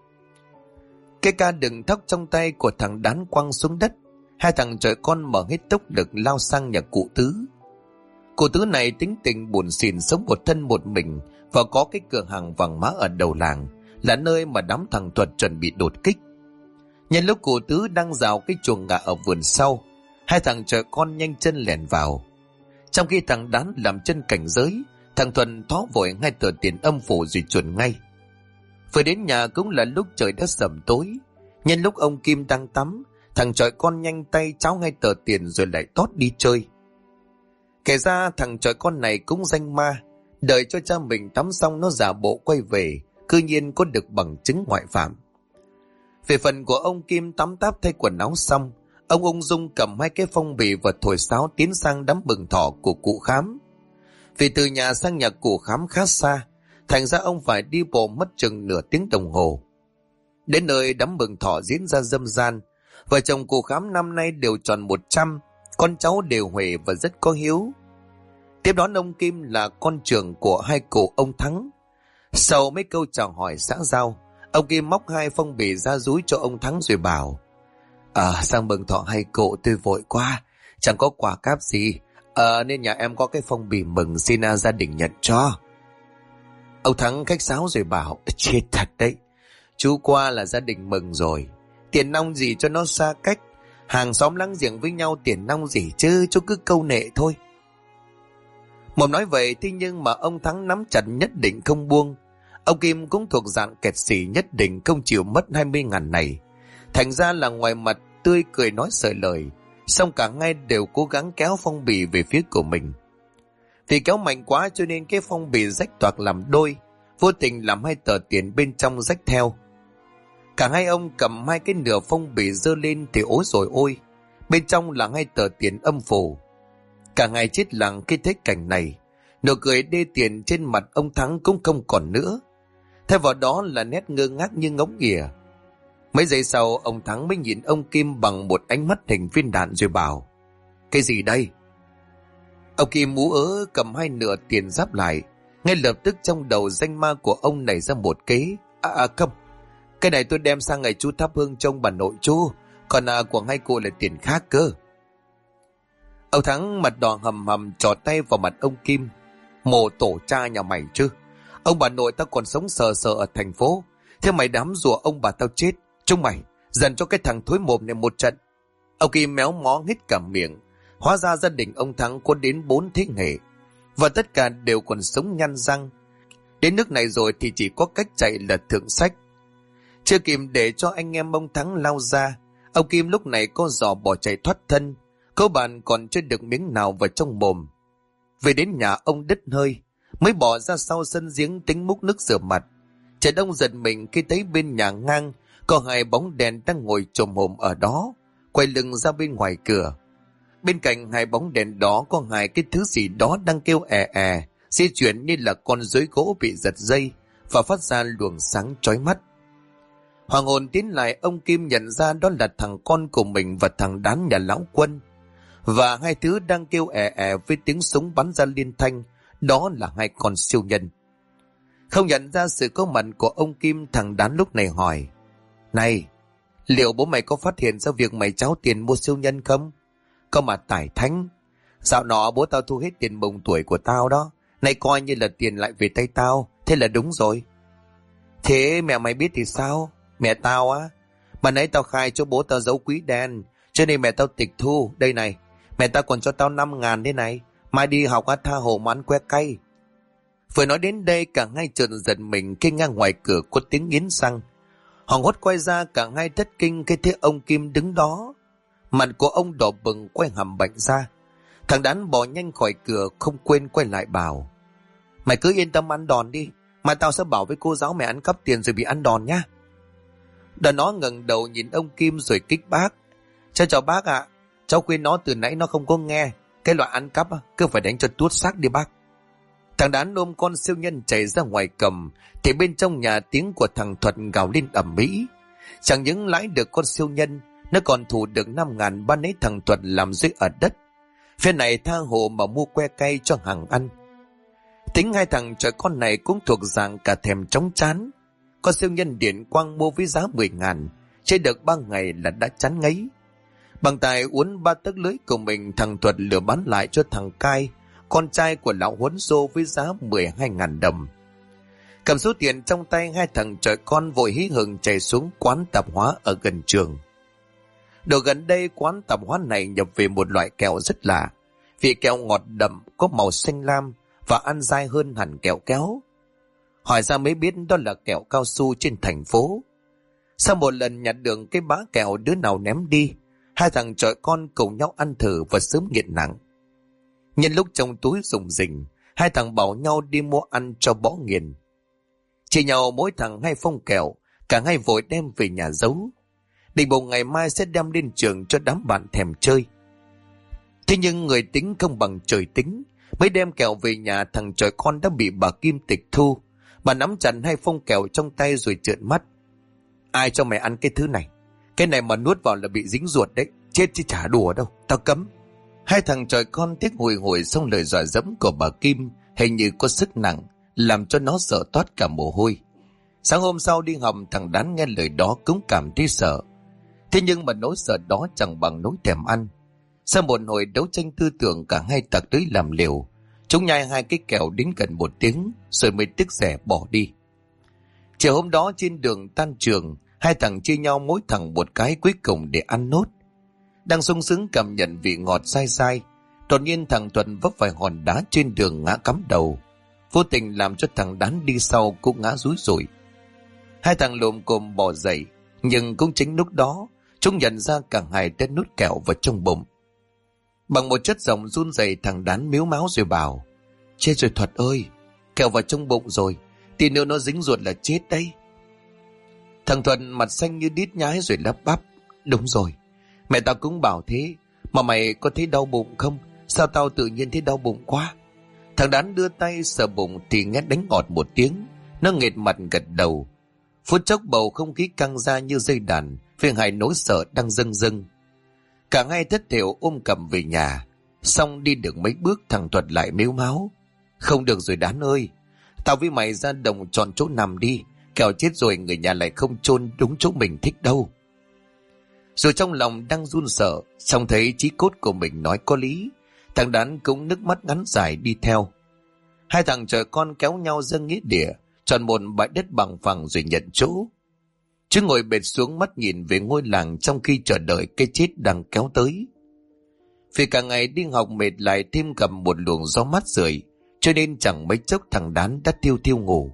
Cái ca đựng thóc trong tay của thằng Đán quăng xuống đất. Hai thằng chọi con mở hết tốc lực lao sang nhà cụ Tứ. Cụ Tứ này tính tình buồn xỉn, sống một thân một mình và có cái cửa hàng vàng mã ở đầu làng, là nơi mà đám thằng Thuật chuẩn bị đột kích. Nhân lúc cụ Tứ đang rào cái chuồng gà ở vườn sau, hai thằng chọi con nhanh chân lẻn vào. Trong khi thằng Đán làm chân cảnh giới, thằng Thuần thó vội 2 tờ tiền âm phủ rồi chuồn ngay. Vừa đến nhà cũng là lúc trời đã sẩm tối. Nhân lúc ông Kim đang tắm, thằng chọi con nhanh tay tráo 2 tờ tiền rồi lại tót đi chơi. Kể ra thằng chọi con này cũng danh ma, đợi cho cha mình tắm xong nó giả bộ quay về, cư nhiên có được bằng chứng ngoại phạm. Về phần của ông Kim, tắm táp thay quần áo xong, ông ung dung cầm 2 cái phong bì và thổi sáo tiến sang đám mừng thọ của cụ Khám. Vì từ nhà sang nhà cụ Khám khá xa, thành ra ông phải đi bộ mất chừng nửa tiếng đồng hồ. Đến nơi đám mừng thọ diễn ra râm ran, vợ chồng cụ Khám năm nay đều tròn 100, con cháu đều huệ và rất có hiếu. Tiếp đón ông Kim là con trưởng của 2 cụ ông Thắng. Sau mấy câu chào hỏi xã giao, ông Kim móc 2 phong bì ra dúi cho ông Thắng rồi bảo: Sang mừng thọ 2 cụ tôi vội quá, chẳng có quà cáp gì, nên nhà em có cái phong bì mừng xin gia đình nhận cho. Ông Thắng khách sáo rồi bảo: Chết thật đấy, chú qua là gia đình mừng rồi, tiền nong gì cho nó xa cách, hàng xóm láng giềng với nhau tiền nong gì chứ, chú cứ câu nệ thôi. Mồm nói vậy thế nhưng mà ông Thắng nắm chặt nhất định không buông. Ông Kim cũng thuộc dạng kẹt xỉ nhất định không chịu mất 20.000 này. Thành ra là ngoài mặt tươi cười nói sợi lời, song cả hai đều cố gắng kéo phong bì về phía của mình. Vì kéo mạnh quá cho nên cái phong bì rách toạc làm đôi, vô tình làm 2 tờ tiền bên trong rách theo. Cả hai ông cầm 2 cái nửa phong bì giơ lên thì ối rồi ôi, bên trong là 2 tờ tiền âm phủ. Cả ngày chết lặng khi thấy cảnh này, nụ cười đê tiện trên mặt ông Thắng cũng không còn nữa, thay vào đó là nét ngơ ngác như ngỗng nghỉa. Mấy giây sau ông Thắng mới nhìn ông Kim bằng một ánh mắt hình viên đạn rồi bảo: Cái gì đây? Ông Kim ú ớ cầm 2 nửa tiền giáp lại. Ngay lập tức trong đầu danh ma của ông nảy ra một kế: Không, cái này tôi đem sang ngày chú thắp hương trông bà nội chú, còn của 2 cô là tiền khác cơ. Ông Thắng mặt đỏ hầm hầm trỏ tay vào mặt ông Kim: Mồ tổ cha nhà mày chứ, ông bà nội tao còn sống sờ sờ ở thành phố, thế mày đám rủa ông bà tao chết, chúng mày dần cho cái thằng thối mồm này một trận. Ông Kim méo mó hết cả miệng. Hóa ra gia đình ông Thắng có đến 4 thế hệ, và tất cả đều còn sống nhăn răng. Đến nước này rồi thì chỉ có cách chạy là thượng sách. Chưa kịp để cho anh em ông Thắng lao ra, ông Kim lúc này có giò bỏ chạy thoát thân. Cô bạn còn chưa được miếng nào vào trong mồm. Về đến nhà ông đứt hơi, mới bỏ ra sau sân giếng tính múc nước rửa mặt. Trần ông giật mình khi thấy bên nhà ngang có 2 bóng đèn đang ngồi chồm hổm ở đó, quay lưng ra bên ngoài cửa. Bên cạnh 2 bóng đèn đó có 2 cái thứ gì đó đang kêu di chuyển như là con rối gỗ bị giật dây và phát ra luồng sáng chói mắt. Hoàng hồn tiến lại, ông Kim nhận ra đó là thằng con của mình và thằng Đán nhà lão Quân. Và 2 thứ đang kêu với tiếng súng bắn ra liên thanh, đó là 2 con siêu nhân. Không nhận ra sự có mặt của ông Kim, thằng Đán lúc này hỏi: Này, liệu bố mày có phát hiện ra việc mày tráo tiền mua siêu nhân không? Có mà tải thánh, dạo nọ bố tao thu hết tiền mừng tuổi của tao đó, nay coi như là tiền lại về tay tao, thế là đúng rồi. Thế mẹ mày biết thì sao? Mẹ tao á, mà nãy tao khai cho bố tao giấu quý đen, cho nên mẹ tao tịch thu. Đây này, mẹ tao còn cho tao 5.000 thế này, mai đi học tha hồ mà ăn que cay. Vừa nói đến đây cả hai chợt giật mình khi ngang ngoài cửa có tiếng nghiến răng. Hoảng hốt quay ra, cả hai thất kinh khi thấy ông Kim đứng đó. Mặt của ông đỏ bừng, quay hàm bệnh ra. Thằng Đán bỏ nhanh khỏi cửa, không quên quay lại bảo: Mày cứ yên tâm ăn đòn đi, mai tao sẽ bảo với cô giáo mày ăn cắp tiền rồi bị ăn đòn nhá. Đàn nó ngẩng đầu nhìn ông Kim rồi kích bác: Chào bác ạ. Cháu khuyên nó từ nãy nó không có nghe. Cái loại ăn cắp cứ phải đánh cho tuốt xác đi bác. Thằng Đán ôm con siêu nhân chạy ra ngoài cầm, thì bên trong nhà tiếng của thằng Thuật gào lên ầm ĩ. Chẳng những lãi được con siêu nhân, nó còn thủ được 5.000 ban ấy thằng Thuật làm rơi ở đất. Phía này tha hồ mà mua que cay cho hàng ăn. Tính hai thằng trời con này cũng thuộc dạng cả thèm chóng chán. Con siêu nhân điện quang mua với giá 10.000, chơi được 3 ngày là đã chán ngấy. Bằng tài uốn 3 tấc lưới của mình, thằng Thuật lừa bán lại cho thằng Cai, con trai của lão Huấn Xô, với giá 12.000 đồng. Cầm số tiền trong tay, hai thằng trời con vội hí hửng chạy xuống quán tạp hóa ở gần trường. Đồ gần đây quán tạp hóa này nhập về một loại kẹo rất lạ. Vị kẹo ngọt đậm, có màu xanh lam và ăn dai hơn hẳn kẹo kéo. Hỏi ra mới biết đó là kẹo cao su trên thành phố. Sau một lần nhặt được cái bã kẹo đứa nào ném đi, hai thằng trời con cùng nhau ăn thử và sớm nghiện nặng. Nhân lúc trong túi rủng rỉnh, hai thằng bảo nhau đi mua ăn cho bỏ nghiền. Chia nhau mỗi thằng 2 phong kẹo, cả hai vội đem về nhà giấu. Định bụng ngày mai sẽ đem lên trường cho đám bạn thèm chơi. Thế nhưng người tính không bằng trời tính. Mới đem kẹo về nhà, thằng trời con đã bị bà Kim tịch thu. Bà nắm chặt 2 phong kẹo trong tay rồi trợn mắt. Ai cho mày ăn cái thứ này? Cái này mà nuốt vào là bị dính ruột đấy. Chết chứ chả đùa đâu, tao cấm. Hai thằng trời con tiếc hùi hùi, xong lời dọa dẫm của bà Kim hình như có sức nặng, làm cho nó sợ toát cả mồ hôi. Sáng hôm sau đi học, thằng Đán nghe lời đó cũng cảm thấy sợ. Thế nhưng mà nỗi sợ đó chẳng bằng nỗi thèm ăn. Sau một hồi đấu tranh tư tưởng, cả hai tặc tới làm liều. Chúng nhai 2 cái kẹo đến gần 1 tiếng rồi mới tức rẻ bỏ đi. Chiều hôm đó trên đường tan trường, hai thằng chia nhau mỗi thằng 1 cái cuối cùng để ăn nốt. Đang sung sướng cảm nhận vị ngọt dai dai, đột nhiên thằng Thuận vấp phải hòn đá trên đường ngã cắm đầu, vô tình làm cho thằng Đán đi sau cũng ngã rúi rủi. Hai thằng lồm cồm bò dậy, nhưng cũng chính lúc đó chúng nhận ra cả hai đã nuốt kẹo vào trong bụng. Bằng một chất giọng run rẩy, thằng Đán mếu máo rồi bảo: chết rồi Thuật ơi, kẹo vào trong bụng rồi, tí nữa nó dính ruột là chết đấy. Thằng Thuận mặt xanh như đít nhái rồi lắp bắp: đúng rồi, mẹ tao cũng bảo thế, mà mày có thấy đau bụng không? Sao tao tự nhiên thấy đau bụng quá? Thằng Đán đưa tay sờ bụng thì nghe đánh ngọt 1 tiếng, nó nghệt mặt gật đầu. Phút chốc bầu không khí căng ra như dây đàn, phía hai nỗi sợ đang dâng dâng. Cả hai thất thểu ôm cầm về nhà. Xong đi được mấy bước, thằng Thuật lại mếu máo: không được rồi Đán ơi, tao với mày ra đồng chọn chỗ nằm đi, kẻo chết rồi người nhà lại không chôn đúng chỗ mình thích đâu. Rồi trong lòng đang run sợ, xong thấy chí cốt của mình nói có lý, thằng Đán cũng nước mắt ngắn dài đi theo. Hai thằng trời con kéo nhau ra nghĩa địa, chọn một bãi đất bằng phẳng rồi nhận chỗ. Chứ ngồi bệt xuống, mắt nhìn về ngôi làng trong khi chờ đợi cái chết đang kéo tới. Vì cả ngày đi học mệt, lại thêm cầm một luồng gió mát rượi, cho nên chẳng mấy chốc thằng Đán đã thiêu thiêu ngủ.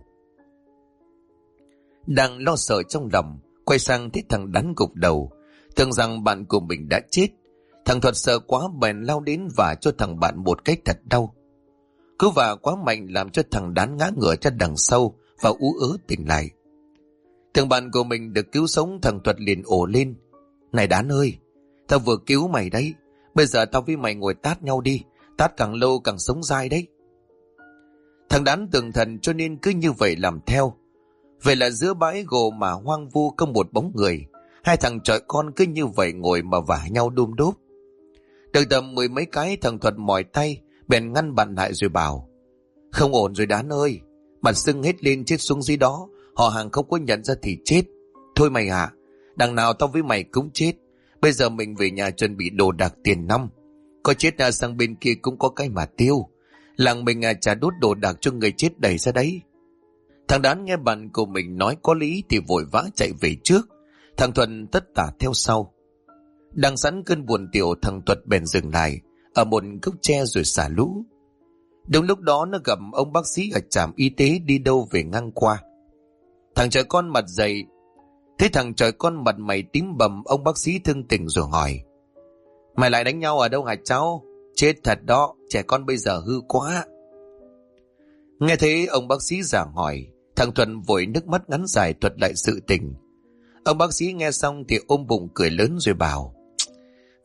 Đang lo sợ trong lòng, quay sang thấy thằng Đán gục đầu, tưởng rằng bạn của mình đã chết. Thằng Thuật sợ quá bèn lao đến và cho thằng bạn một cái thật đau. Cú vả quá mạnh làm cho thằng Đán ngã ngửa ra đằng sau và ú ớ tỉnh lại. Thằng bạn của mình được cứu sống, thằng Thuật liền ồ lên: này Đán ơi, tao vừa cứu mày đấy, bây giờ tao với mày ngồi tát nhau đi, tát càng lâu càng sống dai đấy. Thằng Đán tưởng thần cho nên cứ như vậy làm theo. Vậy là giữa bãi gồ mà hoang vu không một bóng người, hai thằng trọi con cứ như vậy ngồi mà vả nhau đôm đốp. Được tầm 10 mấy cái, thằng Thuật mỏi tay bèn ngăn bạn lại rồi bảo: không ổn rồi Đán ơi, mặt sưng hết lên chết xuống dưới đó, họ hàng không có nhận ra thì chết. Thôi mày à, đằng nào tao với mày cũng chết. Bây giờ mình về nhà chuẩn bị đồ đạc tiền năm, có chết ra sang bên kia cũng có cái mà tiêu. Làng mình chả đốt đồ đạc cho người chết đẩy ra đấy. Thằng Đán nghe bạn của mình nói có lý thì vội vã chạy về trước, thằng Thuận tất tả theo sau. Đang sẵn cơn buồn tiểu, thằng Thuật bèn dừng lại ở một gốc tre rồi xả lũ. Đúng lúc đó nó gặp ông bác sĩ ở trạm y tế đi đâu về ngang qua. Thằng trời con mặt dày thấy thằng trời con mặt mày tím bầm, ông bác sĩ thương tình rồi hỏi: mày lại đánh nhau ở đâu hả cháu? Chết thật đó, trẻ con bây giờ hư quá. Nghe thấy ông bác sĩ giả hỏi, thằng Thuận vội nước mắt ngắn dài thuật lại sự tình. Ông bác sĩ nghe xong thì ôm bụng cười lớn rồi bảo: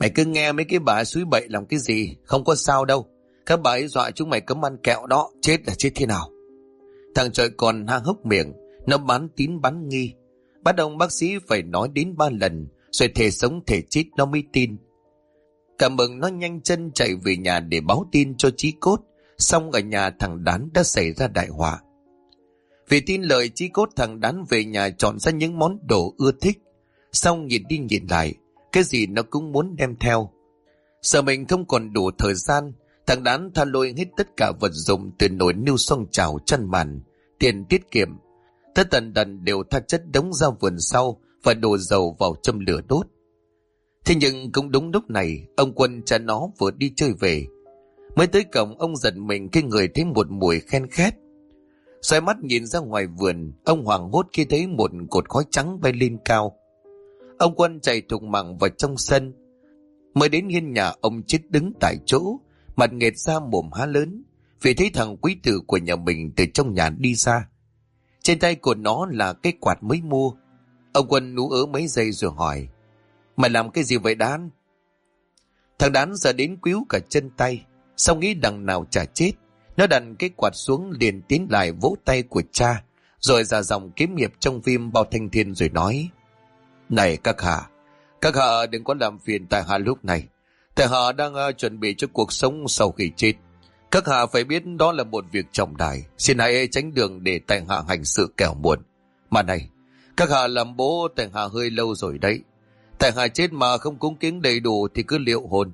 Mày cứ nghe mấy cái bà suối bậy làm cái gì, không có sao đâu. Các bà ấy dọa chúng mày cấm ăn kẹo đó, chết là chết thế nào. Thằng Trọi còn há hốc miệng, nó bán tín bán nghi. Bắt ông bác sĩ phải nói đến 3 lần, rồi thể sống thể chết nó mới tin. Cảm mừng nó nhanh chân chạy về nhà để báo tin cho Chí Cốt. Xong ở nhà thằng Đán đã xảy ra đại họa. Vì tin lời Chí Cốt, thằng Đán về nhà chọn ra những món đồ ưa thích. Xong nhìn đi nhìn lại, cái gì nó cũng muốn đem theo. Sợ mình không còn đủ thời gian, thằng Đán tha lôi hết tất cả vật dụng từ nồi niêu xoong chảo, chăn màn, tiền tiết kiệm. Tất tần tần đều tha chất đống ra vườn sau và đổ dầu vào châm lửa đốt. Thế nhưng cũng đúng lúc này, ông Quân cha nó vừa đi chơi về. Mới tới cổng, ông giật mình khi người thấy một mùi khen khét. Xoay mắt nhìn ra ngoài vườn, ông hoảng hốt khi thấy một cột khói trắng bay lên cao. Ông Quân chạy thục mạng vào trong sân. Mới đến hiên nhà, ông chết đứng tại chỗ, mặt nghệt ra mồm há lớn, vì thấy thằng quý tử của nhà mình từ trong nhà đi ra. Trên tay của nó là cái quạt mới mua. Ông Quân nú ớ mấy giây rồi hỏi: "Mày làm cái gì vậy Đán?" Thằng Đán giờ đến quýu cả chân tay, xong nghĩ đằng nào chả chết. Nó đặt cái quạt xuống liền tiến lại vỗ tay của cha, rồi ra dòng kiếm hiệp trong phim Bao Thanh Thiên rồi nói: "Này các hạ đừng có làm phiền tại hạ lúc này. Tại hạ đang chuẩn bị cho cuộc sống sau khi chết. Các hạ phải biết đó là một việc trọng đại. Xin hãy tránh đường để tại hạ hành sự kẻo muộn. Mà này, các hạ làm bố tại hạ hơi lâu rồi đấy. Tại hạ chết mà không cúng kiến đầy đủ thì cứ liệu hồn."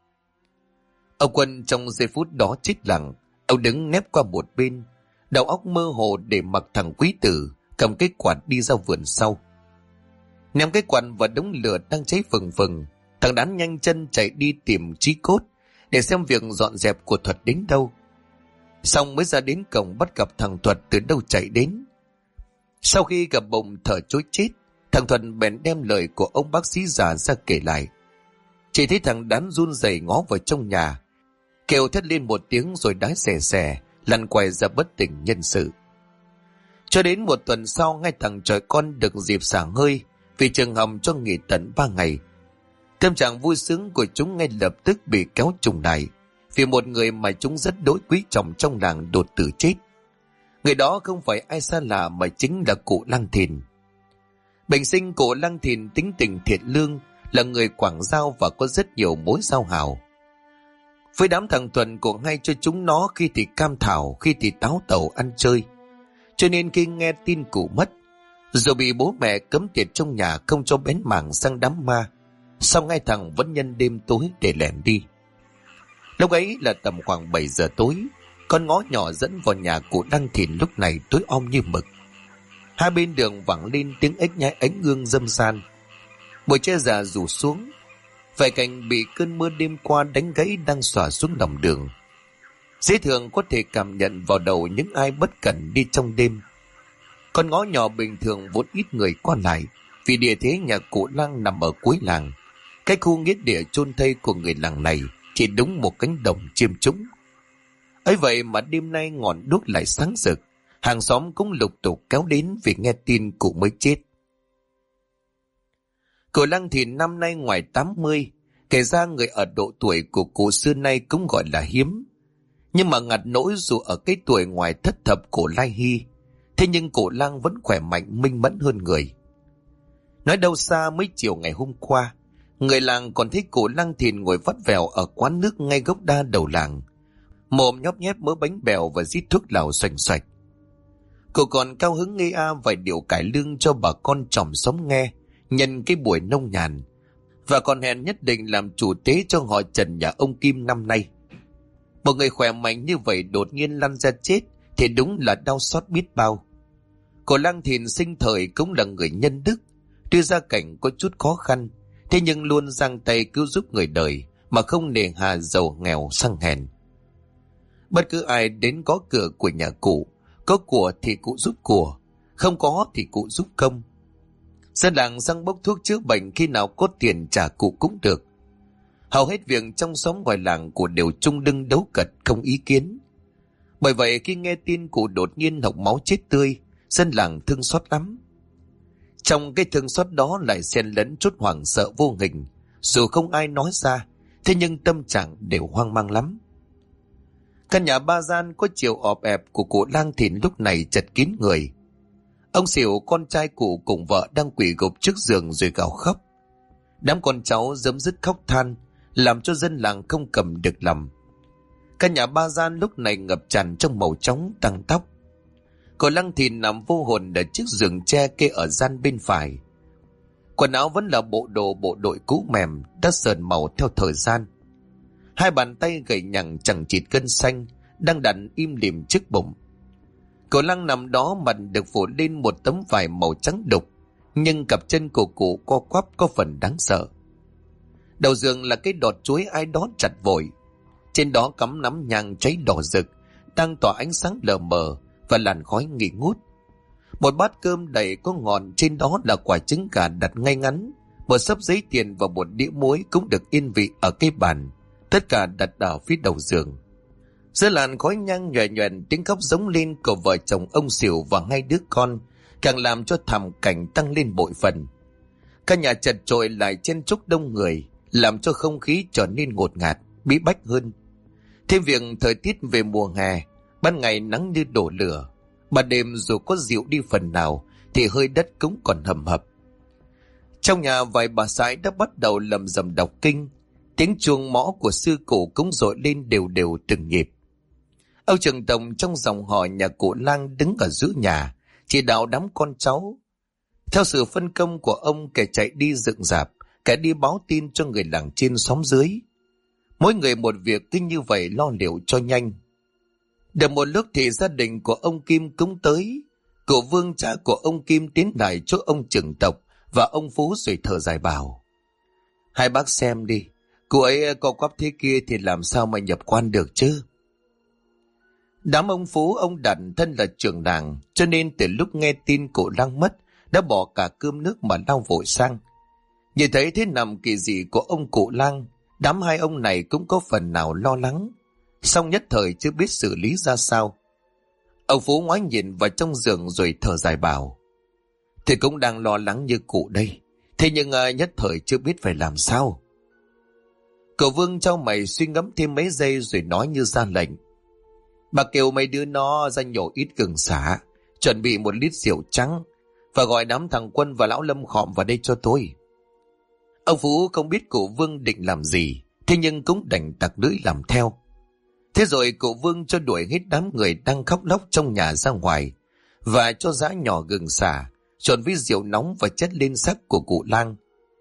Ông Quân trong giây phút đó chết lặng. Ông đứng nép qua một bên, đầu óc mơ hồ để mặc thằng quý tử cầm cái quạt đi ra vườn sau. Ném cái quạt vào đống lửa đang cháy phừng phừng, thằng Đán nhanh chân chạy đi tìm Chí Cốt để xem việc dọn dẹp của Thuật đến đâu. Xong mới ra đến cổng bắt gặp thằng Thuật từ đâu chạy đến. Sau khi gặp bụng thở chối chết, thằng Thuật bèn đem lời của ông bác sĩ già ra kể lại. Chỉ thấy thằng Đán run rẩy ngó vào trong nhà, kêu thét lên một tiếng rồi đái xè xè lăn quay ra bất tỉnh nhân sự. Cho đến một tuần sau, ngay thằng Trọi con được dịp xả hơi vì trường hầm cho nghỉ tận 3 ngày. Tâm trạng vui sướng của chúng ngay lập tức bị kéo trùng lại, vì một người mà chúng rất đối quý trọng trong làng đột tử chết. Người đó không phải ai xa lạ mà chính là cụ Lăng Thìn. Bình sinh cụ Lăng Thìn tính tình thiện lương, là người quảng giao và có rất nhiều mối giao hảo. Với đám thằng Thuần cũng hay cho chúng nó khi thì cam thảo, khi thì táo tàu ăn chơi. Cho nên khi nghe tin cụ mất, dù bị bố mẹ cấm tiệt trong nhà không cho bén mảng sang đám ma, song hai thằng vẫn nhân đêm tối để lẻn đi. Lúc ấy là tầm khoảng 7 giờ tối, con ngõ nhỏ dẫn vào nhà cụ Đăng Thìn lúc này tối om như mực. Hai bên đường vẳng lên tiếng ếch nhái ánh ương râm ran. Bụi tre già rủ xuống, vài cành bị cơn mưa đêm qua đánh gãy đang xõa xuống lòng đường. Dễ thường có thể cảm nhận vào đầu những ai bất cẩn đi trong đêm. Con ngõ nhỏ bình thường vốn ít người qua lại, vì địa thế nhà cụ Lăng nằm ở cuối làng. Cái khu nghĩa địa chôn thây của người làng này chỉ đúng một cánh đồng chiêm trũng. Ấy vậy mà đêm nay ngọn đuốc lại sáng rực, hàng xóm cũng lục tục kéo đến vì nghe tin cụ mới chết. Cụ Lăng thì năm nay ngoài 80, kể ra người ở độ tuổi của cụ xưa nay cũng gọi là hiếm. Nhưng mà ngặt nỗi dù ở cái tuổi ngoài thất thập cổ lai hy, thế nhưng cụ Lăng vẫn khỏe mạnh minh mẫn hơn người. Nói đâu xa mấy chiều ngày hôm qua, người làng còn thấy cụ Lăng Thìn ngồi vắt vẻo ở quán nước ngay gốc đa đầu làng, mồm nhóp nhép mớ bánh bèo và rít thuốc lào xoành xoạch. Cụ còn cao hứng ngây vài điều cải lương cho bà con chòm xóm nghe nhân cái buổi nông nhàn, và còn hẹn nhất định làm chủ tế cho họ Trần nhà ông Kim năm nay. Một người khỏe mạnh như vậy đột nhiên lăn ra chết thì đúng là đau xót biết bao. Cụ Lăng Thìn sinh thời cũng là người nhân đức, tuy gia cảnh có chút khó khăn, thế nhưng luôn giang tay cứu giúp người đời mà không nề hà giàu nghèo sang hèn. Bất cứ ai đến có cửa của nhà cụ, có của thì cụ giúp của, không có thì cụ giúp công. Dân làng sang bốc thuốc chữa bệnh, khi nào có tiền trả cụ cũng được. Hầu hết việc trong xóm ngoài làng cụ đều chung lưng đấu cật không ý kiến. Bởi vậy khi nghe tin cụ đột nhiên hộc máu chết tươi, dân làng thương xót lắm. Trong cái thương xót đó lại xen lẫn chút hoảng sợ vô hình, dù không ai nói ra, thế nhưng tâm trạng đều hoang mang lắm. Căn nhà ba gian có chiều ọp ẹp của cụ Lang Thìn lúc này chật kín người. Ông Xỉu, con trai cụ cùng vợ đang quỳ gục trước giường rồi gào khóc. Đám con cháu giấm dứt khóc than, làm cho dân làng không cầm được lòng. Căn nhà ba gian lúc này ngập tràn trong màu trắng tăng tóc. Cụ Lang Thìn nằm vô hồn ở chiếc giường tre kê ở gian bên phải. Quần áo vẫn là bộ đồ bộ đội cũ mềm, đã sờn màu theo thời gian. Hai bàn tay gầy nhằng chẳng chịt gân xanh đang đặt im lìm trước bụng. Cụ Lang nằm đó, mặt được phủ lên một tấm vải màu trắng đục, nhưng cặp chân của cụ co quắp có phần đáng sợ. Đầu giường là cái đọt chuối ai đó chặt vội, trên đó cắm nắm nhang cháy đỏ rực, đang tỏa ánh sáng lờ mờ và làn khói nghi ngút. Một bát cơm đầy có ngọn, trên đó là quả trứng gà đặt ngay ngắn, một xấp giấy tiền và một đĩa muối cũng được yên vị ở cái bàn, tất cả đặt ở phía đầu giường. Giữa làn khói nhang nhòe nhoẻn, tiếng khóc giống lên của vợ chồng ông Xỉu và hai đứa con càng làm cho thảm cảnh tăng lên bội phần. Căn nhà chật chội lại chen chúc đông người, làm cho không khí trở nên ngột ngạt, bí bách hơn. Thêm việc thời tiết về mùa hè, ban ngày nắng như đổ lửa, ban đêm dù có dịu đi phần nào thì hơi đất cũng còn hầm hập. Trong nhà vài bà sái đã bắt đầu lầm rầm đọc kinh, tiếng chuông mõ của sư cụ cũng dội lên đều đều từng nhịp. Ông trưởng tổng trong dòng họ nhà cụ Lang đứng ở giữa nhà, chỉ đạo đám con cháu. Theo sự phân công của ông, kẻ chạy đi dựng rạp, kẻ đi báo tin cho người làng trên xóm dưới. Mỗi người một việc, cứ như vậy lo liệu cho nhanh. Được một lúc thì gia đình của ông Kim cũng tới. Cụ Vương, cha của ông Kim, tiến lại chỗ ông trưởng tộc và ông Phú rồi thở dài bảo: hai bác xem đi, cụ ấy co quắp thế kia thì làm sao mà nhập quan được chứ. Đám ông Phú, ông Đạt thân là trưởng làng, cho nên từ lúc nghe tin cụ Lang mất đã bỏ cả cơm nước mà lao vội sang. Nhìn thấy thế nằm kỳ dị của ông cụ Lang, đám hai ông này cũng có phần nào lo lắng, song nhất thời chưa biết xử lý ra sao. Ông Phú ngoái nhìn vào trong giường rồi thở dài bảo: thì cũng đang lo lắng như cụ đây, thế nhưng nhất thời chưa biết phải làm sao. Cậu Vương trao mày suy ngẫm thêm mấy giây rồi nói như ra lệnh: bà kêu mấy đứa nó ra nhổ ít gừng xả, chuẩn bị 1 lít rượu trắng, và gọi đám thằng Quân và lão Lâm khọm vào đây cho tôi. Ông Phú không biết cụ Vương định làm gì, thế nhưng cũng đành tặc lưỡi làm theo. Thế rồi cụ Vương cho đuổi hết đám người đang khóc lóc trong nhà ra ngoài, và cho giã nhỏ gừng xả, trộn với rượu nóng và chất lên xác của cụ Lang.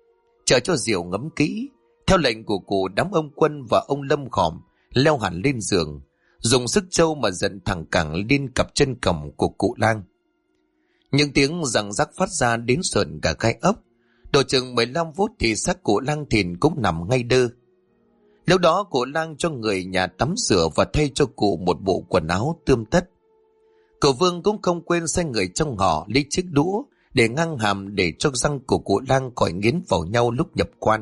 Chờ cho rượu ngấm kỹ, theo lệnh của cụ, đám ông Quân và ông Lâm khọm leo hẳn lên giường, dùng sức trâu mà dẫn thẳng cẳng lên cặp chân còng của cụ Lang. Những tiếng răng rắc phát ra đến sợn cả gai ốc. Độ chừng 15 phút thì xác cụ Lang Thìn cũng nằm ngay đơ. Lúc đó cụ Lang cho người nhà tắm rửa và thay cho cụ một bộ quần áo tươm tất. Cậu Vương cũng không quên sai người trong họ lấy chiếc đũa để ngăn hàm, để cho răng của cụ Lang khỏi nghiến vào nhau lúc nhập quan.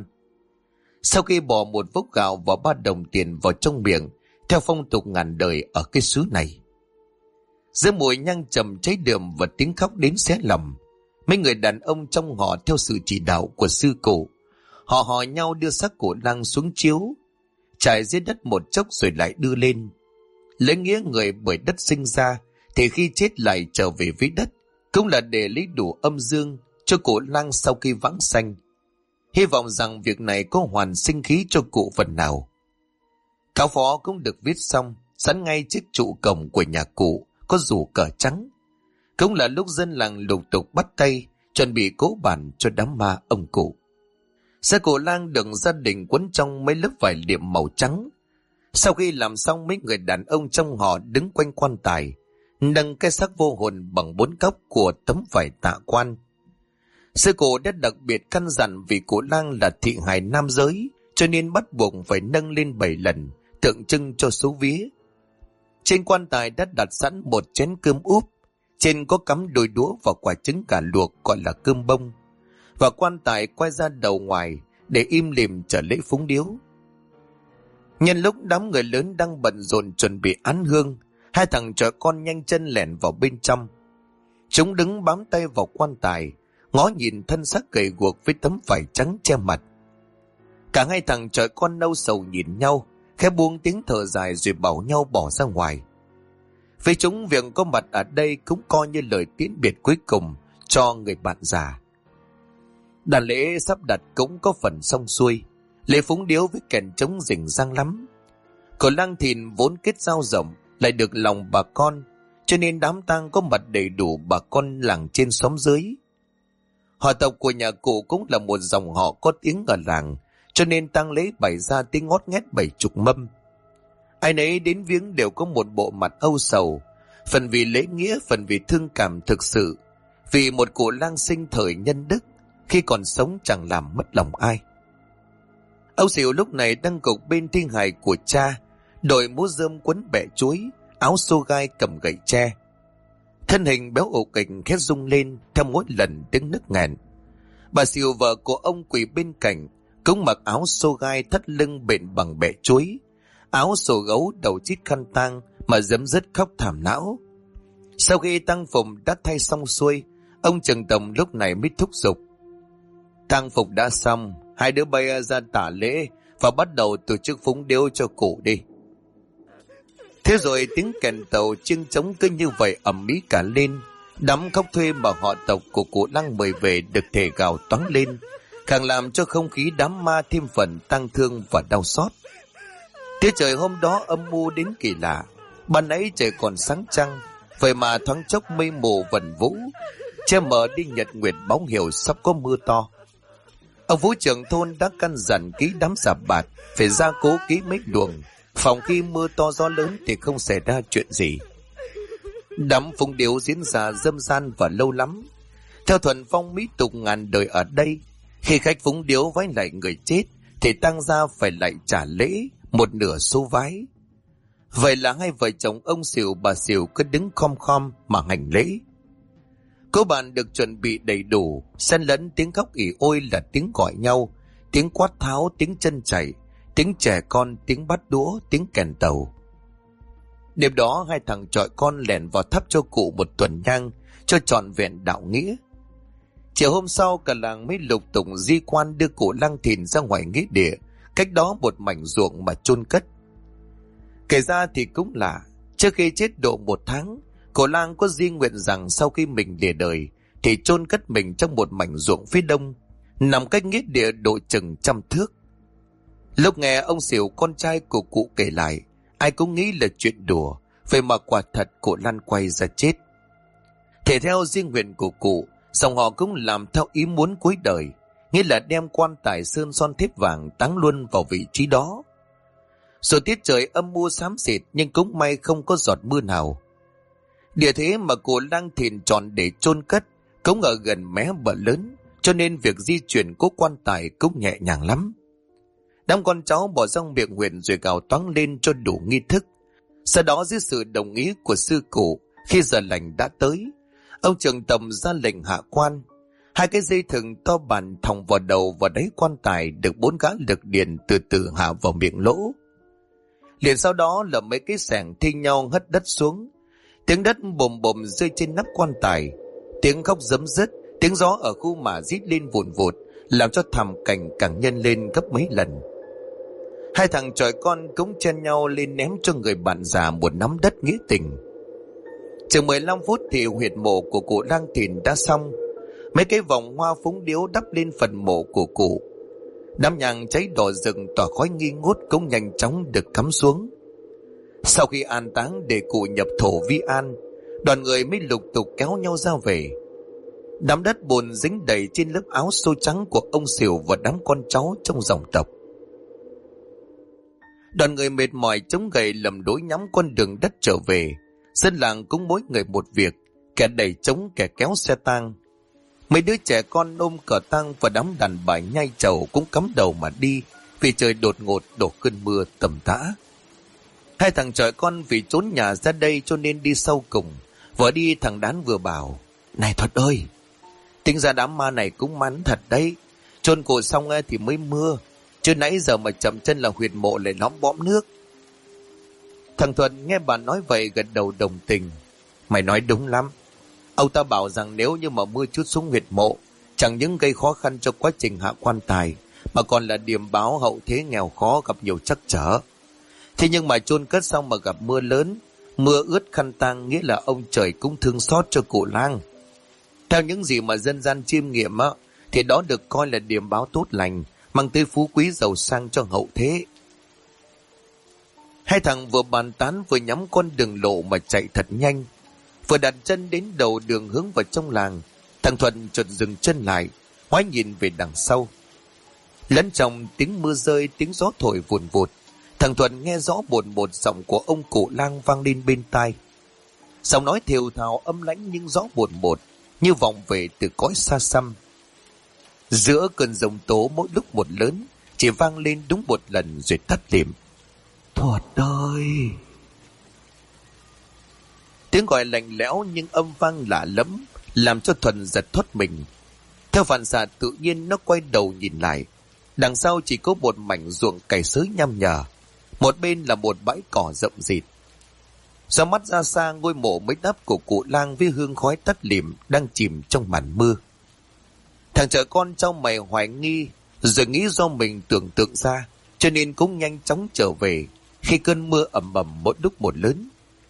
Sau khi bỏ một vốc gạo và 3 đồng tiền vào trong miệng, theo phong tục ngàn đời ở cái xứ này, giữa mùi nhang trầm cháy đượm và tiếng khóc đến xé lòng, mấy người đàn ông trong họ theo sự chỉ đạo của sư cụ, họ hò nhau đưa xác cụ Lang xuống chiếu, trải dưới đất một chốc rồi lại đưa lên. Lấy nghĩa người bởi đất sinh ra thì khi chết lại trở về với đất, cũng là để lấy đủ âm dương cho cụ Lang sau khi vãng sanh. Hy vọng rằng việc này có hoàn sinh khí cho cụ phần nào. Cáo phó cũng được viết xong, sẵn ngay trước trụ cổng của nhà cụ có rủ cờ trắng. Cũng là lúc dân làng lục tục bắt tay chuẩn bị cỗ bàn cho đám ma ông cụ. Xác cụ Lang được gia đình quấn trong mấy lớp vải liệm màu trắng. Sau khi làm xong, mấy người đàn ông trong họ đứng quanh quan tài, nâng cái xác vô hồn bằng 4 góc của tấm vải tạ quan. Sư cụ đã đặc biệt căn dặn vì cụ Lang là thị hài nam giới, cho nên bắt buộc phải nâng lên 7 lần, tượng trưng cho số vía. Trên quan tài đã đặt sẵn một chén cơm úp, trên có cắm đôi đũa và quả trứng gà luộc gọi là cơm bông, và quan tài quay ra đầu ngoài để im lìm chờ lễ phúng điếu. Nhân lúc đám người lớn đang bận rộn chuẩn bị án hương, hai thằng trẻ con nhanh chân lẻn vào bên trong. Chúng đứng bám tay vào quan tài, ngó nhìn thân xác gầy guộc với tấm vải trắng che mặt. Cả hai thằng chọi con nâu sầu nhìn nhau, khẽ buông tiếng thở dài rồi bảo nhau bỏ ra ngoài. Với chúng, việc có mặt ở đây cũng coi như lời tiễn biệt cuối cùng cho người bạn già. Đàn lễ sắp đặt cũng có phần xong xuôi. Lễ phúng điếu với kèn trống rình rang lắm. Cổ Lang Thìn vốn kết giao rộng, lại được lòng bà con, cho nên đám tang có mặt đầy đủ bà con làng trên xóm dưới. Họ tộc của nhà cụ cũng là một dòng họ có tiếng ở làng, cho nên tang lễ bày ra tiếng ngót nghét 70 mâm. Ai nấy đến viếng đều có một bộ mặt âu sầu, phần vì lễ nghĩa, phần vì thương cảm thực sự, vì một cụ lang sinh thời nhân đức, khi còn sống chẳng làm mất lòng ai. Âu Sỉu lúc này đang gục bên thi hài của cha, đội mũ rơm quấn bẹ chuối, áo xô gai cầm gậy tre. Thân hình béo ổ kịch khét rung lên theo mỗi lần tiếng nức nghẹn. Bà Sỉu vợ của ông quỳ bên cạnh, cũng mặc áo xô gai thắt lưng bện bằng bẹ chuối, áo xô gấu đầu chít khăn tang mà dấm dứt khóc thảm não. Sau khi tang phục đã thay xong xuôi, ông Trần Tổng lúc này mới thúc giục: tang phục đã xong, hai đứa bay ra tả lễ và bắt đầu tổ chức phúng điếu cho cụ đi. Thế rồi tiếng kèn tàu chiêng trống cứ như vậy ầm ĩ cả lên. Đám khóc thuê mà họ tộc của cụ Lang mời về được thể gào toáng lên, càng làm cho không khí đám ma thêm phần tang thương và đau xót. Tiết trời hôm đó âm u đến kỳ lạ. Ban nãy trời còn sáng trăng, vậy mà thoáng chốc mây mù vần vũ, che mờ đi nhật nguyệt báo hiệu sắp có mưa to. Ông Vũ trưởng thôn đã căn dặn kỹ đám già bạt phải ra cố kỹ mấy luồng, phòng khi mưa to gió lớn thì không xảy ra chuyện gì. Đám phúng điếu diễn ra râm ran và lâu lắm. Theo thuần phong mỹ tục ngàn đời ở đây, khi khách phúng điếu vái lại người chết thì tang gia phải lại trả lễ một nửa số vái. Vậy là hai vợ chồng ông Sỉu bà Sỉu cứ đứng khom khom mà hành lễ. Cô bạn được chuẩn bị đầy đủ, xen lẫn tiếng khóc ỉ ôi là tiếng gọi nhau, tiếng quát tháo, tiếng chân chạy, tiếng trẻ con, tiếng bắt đũa, tiếng kèn tàu. Đêm đó hai thằng chọi con lẻn vào thắp cho cụ một tuần nhang cho trọn vẹn đạo nghĩa. Chiều hôm sau cả làng mới lục tục di quan đưa cụ Lang Thìn ra ngoài nghĩa địa, cách đó một mảnh ruộng mà chôn cất. Kể ra thì cũng lạ, trước khi chết độ 1 tháng, cụ Lang có di nguyện rằng sau khi mình lìa đời thì chôn cất mình trong một mảnh ruộng phía đông, nằm cách nghĩa địa độ chừng 100 thước. Lúc nghe ông Sỉu con trai của cụ kể lại, ai cũng nghĩ là chuyện đùa, vậy mà quả thật cụ lăn quay ra chết. Thể theo riêng nguyện của cụ, dòng họ cũng làm theo ý muốn cuối đời, nghĩa là đem quan tài sơn son thép vàng táng luôn vào vị trí đó. Rồi tiết trời âm u xám xịt, nhưng cũng may không có giọt mưa nào. Địa thế mà cụ Lang Thìn chọn để chôn cất cũng ở gần mé bờ lớn, cho nên việc di chuyển của quan tài cũng nhẹ nhàng lắm. Đám con cháu bỏ răng miệng nguyện rồi gào toáng lên cho đủ nghi thức. Sau đó dưới sự đồng ý của sư cụ, khi giờ lành đã tới, ông trưởng tầm ra lệnh hạ quan. 2 cái dây thừng to bản thòng vào đầu và đáy quan tài được 4 gã lực điền từ từ hạ vào miệng lỗ. Liền sau đó là mấy cái xẻng thi nhau hất đất xuống. Tiếng đất bồm bồm rơi trên nắp quan tài, tiếng khóc rấm rứt, tiếng gió ở khu mả rít lên vụn vụt, làm cho thảm cảnh càng nhân lên gấp mấy lần. Hai thằng chòi con cũng chen nhau lên ném cho người bạn già một nắm đất nghĩa tình. Chừng 15 phút thì huyệt mộ của cụ Lang Thìn đã xong. Mấy cái vòng hoa phúng điếu đắp lên phần mộ của cụ. Đám nhang cháy đỏ rừng tỏa khói nghi ngút cũng nhanh chóng được cắm xuống. Sau khi an táng để cụ nhập thổ vi an, đoàn người mới lục tục kéo nhau ra về. Đám đất bùn dính đầy trên lớp áo xô trắng của ông Sỉu và đám con cháu trong dòng tộc. Đoàn người mệt mỏi chống gậy lầm đối nhắm con đường đất trở về. Dân làng cũng mỗi người một việc, kẻ đẩy trống, kẻ kéo xe tang. Mấy đứa trẻ con ôm cờ tang và đám đàn bà nhai trầu cũng cắm đầu mà đi, vì trời đột ngột đổ cơn mưa tầm tã. Hai thằng chọi con vì trốn nhà ra đây cho nên đi sau cùng. Vừa đi thằng Đán vừa bảo: "Này Thuật ơi, tính ra đám ma này cũng mắn thật đấy. Chôn cụ xong thì mới mưa, chứ nãy giờ mà chậm chân là huyệt mộ lại lõm bõm nước." Thằng Thuận nghe bà nói vậy gật đầu đồng tình. "Mày nói đúng lắm. Ông ta bảo rằng nếu như mà mưa chút xuống huyệt mộ, chẳng những gây khó khăn cho quá trình hạ quan tài, mà còn là điềm báo hậu thế nghèo khó gặp nhiều trắc trở. Thế nhưng mà chôn cất xong mà gặp mưa lớn, mưa ướt khăn tang, nghĩa là ông trời cũng thương xót cho cụ Lang. Theo những gì mà dân gian chiêm nghiệm á, thì đó được coi là điềm báo tốt lành, mang tới phú quý giàu sang cho hậu thế. Hai thằng vừa bàn tán vừa nhắm con đường lộ mà chạy thật nhanh. Vừa đặt chân đến đầu đường hướng vào trong làng, thằng Thuận chợt dừng chân lại, ngoái nhìn về đằng sau. Lẫn trong tiếng mưa rơi, tiếng gió thổi vùn vụt, thằng Thuận nghe rõ bồn một giọng của ông cụ Lang vang lên bên tai. Giọng nói thều thào âm lãnh nhưng rõ bồn một, như vọng về từ cõi xa xăm. Giữa cơn giông tố mỗi lúc một lớn, chỉ vang lên đúng một lần rồi tắt lịm. Thuật ơi! Tiếng gọi lạnh lẽo nhưng âm vang lạ lẫm, làm cho Thuận giật thoát mình. Theo phản xạ tự nhiên nó quay đầu nhìn lại. Đằng sau chỉ có một mảnh ruộng cày xới nham nhở, một bên là một bãi cỏ rậm rịt. Ra mắt ra xa, ngôi mộ mới đắp của cụ Lang với hương khói tắt lịm đang chìm trong màn mưa. Thằng trẻ con trao mày hoài nghi, rồi nghĩ do mình tưởng tượng ra, cho nên cũng nhanh chóng trở về khi cơn mưa ầm ầm mỗi lúc một lớn.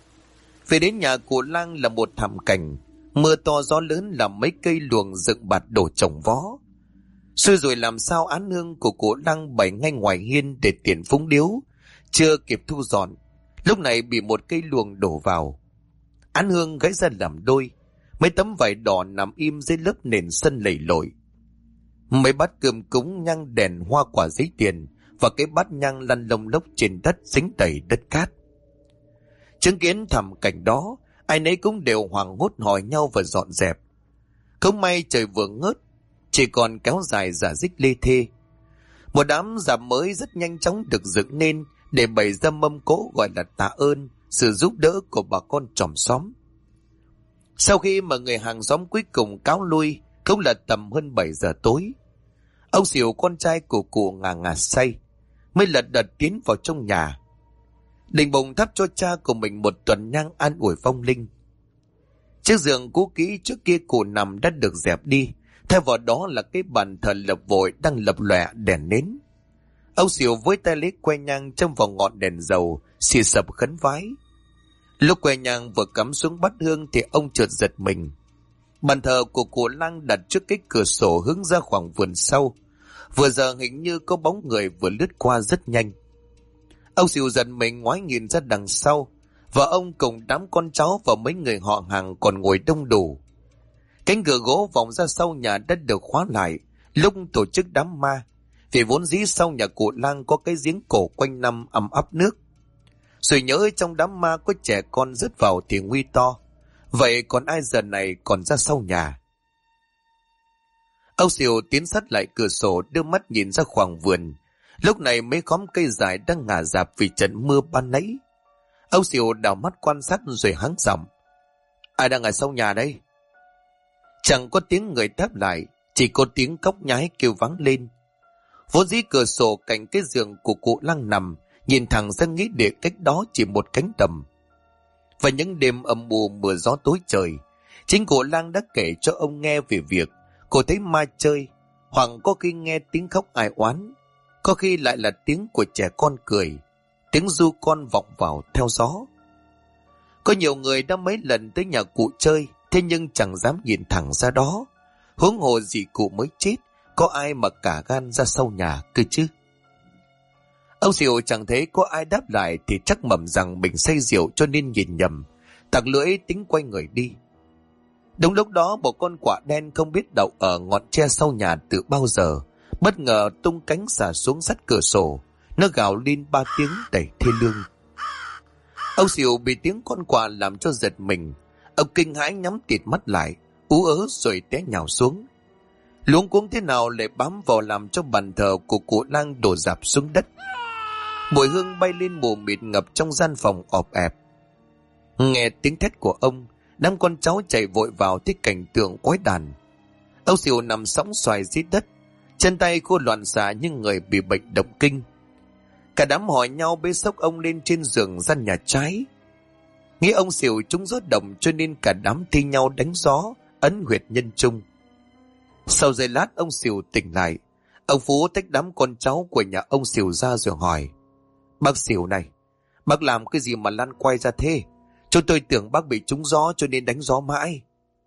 Về đến nhà cụ Lang là một thảm cảnh, mưa to gió lớn làm mấy cây luồng dựng bạt đổ chồng vó. Xui rồi làm sao án hương của cụ Lang bày ngay ngoài hiên để tiện phúng điếu, chưa kịp thu dọn, lúc này bị một cây luồng đổ vào. Án hương gãy ra làm đôi, mấy tấm vải đỏ nằm im dưới lớp nền sân lầy lội. Mấy bát cơm cúng, nhang đèn, hoa quả, giấy tiền và cái bát nhang lăn lông lốc trên đất dính đầy đất cát. Chứng kiến thảm cảnh đó, ai nấy cũng đều hoảng hốt hỏi nhau và dọn dẹp. Không may trời vừa ngớt, chỉ còn kéo dài rả rích lê thê. Một đám rạp mới rất nhanh chóng được dựng nên để bày ra mâm cỗ gọi là tạ ơn sự giúp đỡ của bà con chòm xóm. Sau khi mà người hàng xóm cuối cùng cáo lui, cũng là tầm hơn 7 giờ tối, ông Xỉu, con trai của cụ, ngà ngà say, mới lật đật tiến vào trong nhà, định bồng thắp cho cha của mình một tuần nhang an ủi vong linh. Chiếc giường cũ kỹ trước kia cụ nằm đã được dẹp đi, thay vào đó là cái bàn thờ lập vội đang lập lòe đèn nến. Ông Xỉu với tay lấy que nhang châm vào ngọn đèn dầu, xì sập khấn vái. Lúc que nhang vừa cắm xuống bát hương thì ông chợt giật mình. Bàn thờ của cụ Lang đặt trước cái cửa sổ hướng ra khoảng vườn sau. Vừa giờ hình như có bóng người vừa lướt qua rất nhanh. Ông Xỉu giật mình ngoái nhìn ra đằng sau, và ông cùng đám con cháu và mấy người họ hàng còn ngồi đông đủ. Cánh cửa gỗ vòng ra sau nhà đã được khóa lại lúc tổ chức đám ma, vì vốn dĩ sau nhà cụ Lang có cái giếng cổ quanh năm ấm ấp nước. Rồi nhớ trong đám ma có trẻ con rớt vào thì nguy to, vậy còn ai giờ này còn ra sau nhà? Ông Xỉu tiến sát lại cửa sổ, đưa mắt nhìn ra khoảng vườn. Lúc này mấy khóm cây dài đang ngả rạp vì trận mưa ban nãy. Ông Xỉu đảo mắt quan sát rồi hắng giọng: ai đang ở sau nhà đây? Chẳng có tiếng người đáp lại, chỉ có tiếng cóc nhái kêu vắng lên. Vốn dĩ cửa sổ cạnh cái giường của cụ Lang nằm, nhìn thẳng ra nghĩ địa cách đó chỉ một cánh đồng. Và những đêm âm mù mưa gió tối trời, chính cụ Lang đã kể cho ông nghe về việc cô thấy ma chơi, hoặc có khi nghe tiếng khóc ai oán, có khi lại là tiếng của trẻ con cười, tiếng ru con vọng vào theo gió. Có nhiều người đã mấy lần tới nhà cụ chơi, thế nhưng chẳng dám nhìn thẳng ra đó, huống hồ gì cụ mới chết, có ai mà cả gan ra sau nhà cơ chứ. Ông Xỉu chẳng thấy có ai đáp lại thì chắc mẩm rằng mình say rượu cho nên nhìn nhầm, tặc lưỡi tính quay người đi. Đúng lúc đó một con quạ đen không biết đậu ở ngọn tre sau nhà từ bao giờ, bất ngờ tung cánh xả xuống sát cửa sổ. Nó gào lên 3 tiếng đầy thê lương. Ông Xỉu bị tiếng con quạ làm cho giật mình. Ông kinh hãi nhắm tịt mắt lại, ú ớ rồi té nhào xuống. Luống cuống thế nào lại bám vào làm cho bàn thờ của cụ Lang đổ rạp xuống đất. Mùi hương bay lên mù mịt ngập trong gian phòng ọp ẹp. Nghe tiếng thét của ông, đám con cháu chạy vội vào thấy cảnh tượng quái đản. Ông Xỉu nằm sõng xoài dưới đất, chân tay cô loạn xạ như người bị bệnh động kinh. Cả đám hỏi nhau bế xốc ông lên trên giường gian nhà trái. Nghĩ ông Xỉu trúng gió đồng cho nên cả đám thi nhau đánh gió, ấn huyệt nhân trung. Sau giây lát ông Xỉu tỉnh lại. Ông Phú tách đám con cháu của nhà ông Sỉu ra rồi hỏi: Bác Sỉu này, bác làm cái gì mà lăn quay ra thế? Chúng tôi tưởng bác bị trúng gió cho nên đánh gió mãi.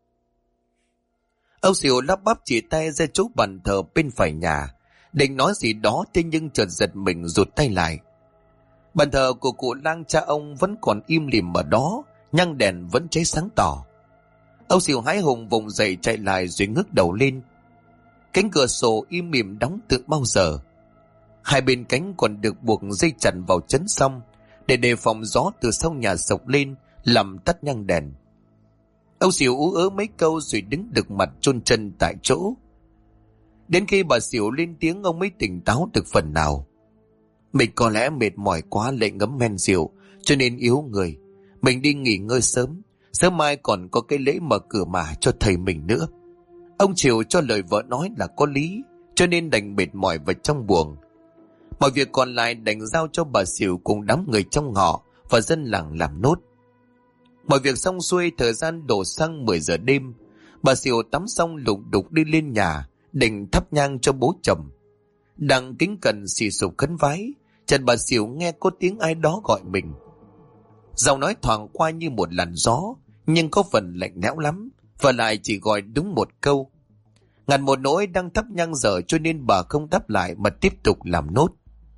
Ông Sỉu lắp bắp chỉ tay ra chỗ bàn thờ bên phải nhà, định nói gì đó, thế nhưng chợt giật mình rụt tay lại. Bàn thờ của cụ Lang cha ông vẫn còn im lìm ở đó, nhang đèn vẫn cháy sáng tỏ. Ông Sỉu hái hùng vùng dậy chạy lại rồi ngước đầu lên. Cánh cửa sổ im mỉm đóng từ bao giờ. Hai bên cánh còn được buộc dây chằn vào chấn xong, để đề phòng gió từ sau nhà sộc lên làm tắt nhang đèn. Ông Sỉu ú ớ mấy câu rồi đứng đực mặt chôn chân tại chỗ. Đến khi bà Sỉu lên tiếng, ông mới tỉnh táo được phần nào. Mình có lẽ mệt mỏi quá lại ngấm men rượu, cho nên yếu người. Mình đi nghỉ ngơi sớm, sớm mai còn có cái lễ mở cửa mà cho thầy mình nữa. Ông chịu cho lời vợ nói là có lý, cho nên đành mệt mỏi vào trong buồng. Mọi việc còn lại đành giao cho bà Sỉu cùng đám người trong họ và dân làng làm nốt. Mọi việc xong xuôi, thời gian đổ sang 10 giờ đêm. Bà Sỉu tắm xong lục đục đi lên nhà, định thắp nhang cho bố chồng. Đang kính cẩn xì sụp khấn vái, chợt bà Sỉu nghe có tiếng ai đó gọi mình. Giọng nói thoảng qua như một làn gió, nhưng có phần lạnh lẽo lắm, và lại chỉ gọi đúng một câu. Ngặt một nỗi đang thắp nhang dở, cho nên bà không đáp lại mà tiếp tục làm nốt.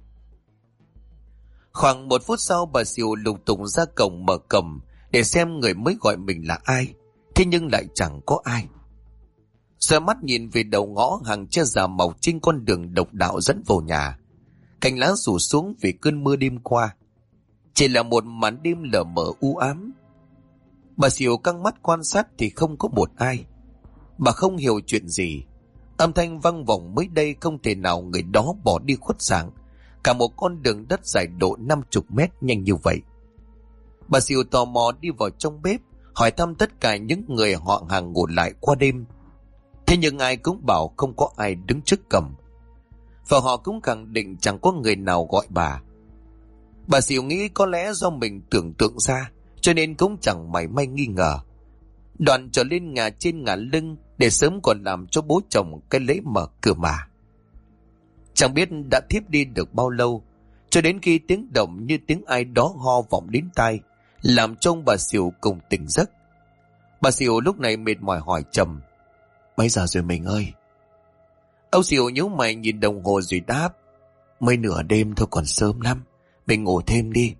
Khoảng 1 phút sau, bà Sỉu lục tục ra cổng mở cổng để xem người mới gọi mình là ai, thế nhưng lại chẳng có ai. Xoay mắt nhìn về đầu ngõ, hàng tre già mọc trên con đường độc đạo dẫn vào nhà. Cành lá rủ xuống vì cơn mưa đêm qua. Chỉ là một màn đêm lờ mờ u ám. Bà Sỉu căng mắt quan sát thì không có một ai. Bà không hiểu chuyện gì. Âm thanh vang vọng mới đây không thể nào người đó bỏ đi khuất dạng cả một con đường đất dài độ 50 mét nhanh như vậy. Bà Sỉu tò mò đi vào trong bếp, hỏi thăm tất cả những người họ hàng ngủ lại qua đêm. Thế nhưng ai cũng bảo không có ai đứng trước cổng. Và họ cũng khẳng định chẳng có người nào gọi bà. Bà Sỉu nghĩ có lẽ do mình tưởng tượng ra, cho nên cũng chẳng mảy may nghi ngờ. Đoạn trở lên nhà trên ngả lưng để sớm còn làm cho bố chồng cái lễ mở cửa mà. Chẳng biết đã thiếp đi được bao lâu, cho đến khi tiếng động như tiếng ai đó ho vọng đến tai, làm cho bà Sỉu cùng tỉnh giấc. Bà Sỉu lúc này mệt mỏi hỏi chồng: Mấy giờ rồi mình ơi? Ông Sỉu nhíu mày nhìn đồng hồ rồi đáp: Mới nửa đêm thôi, còn sớm lắm, mình ngủ thêm đi.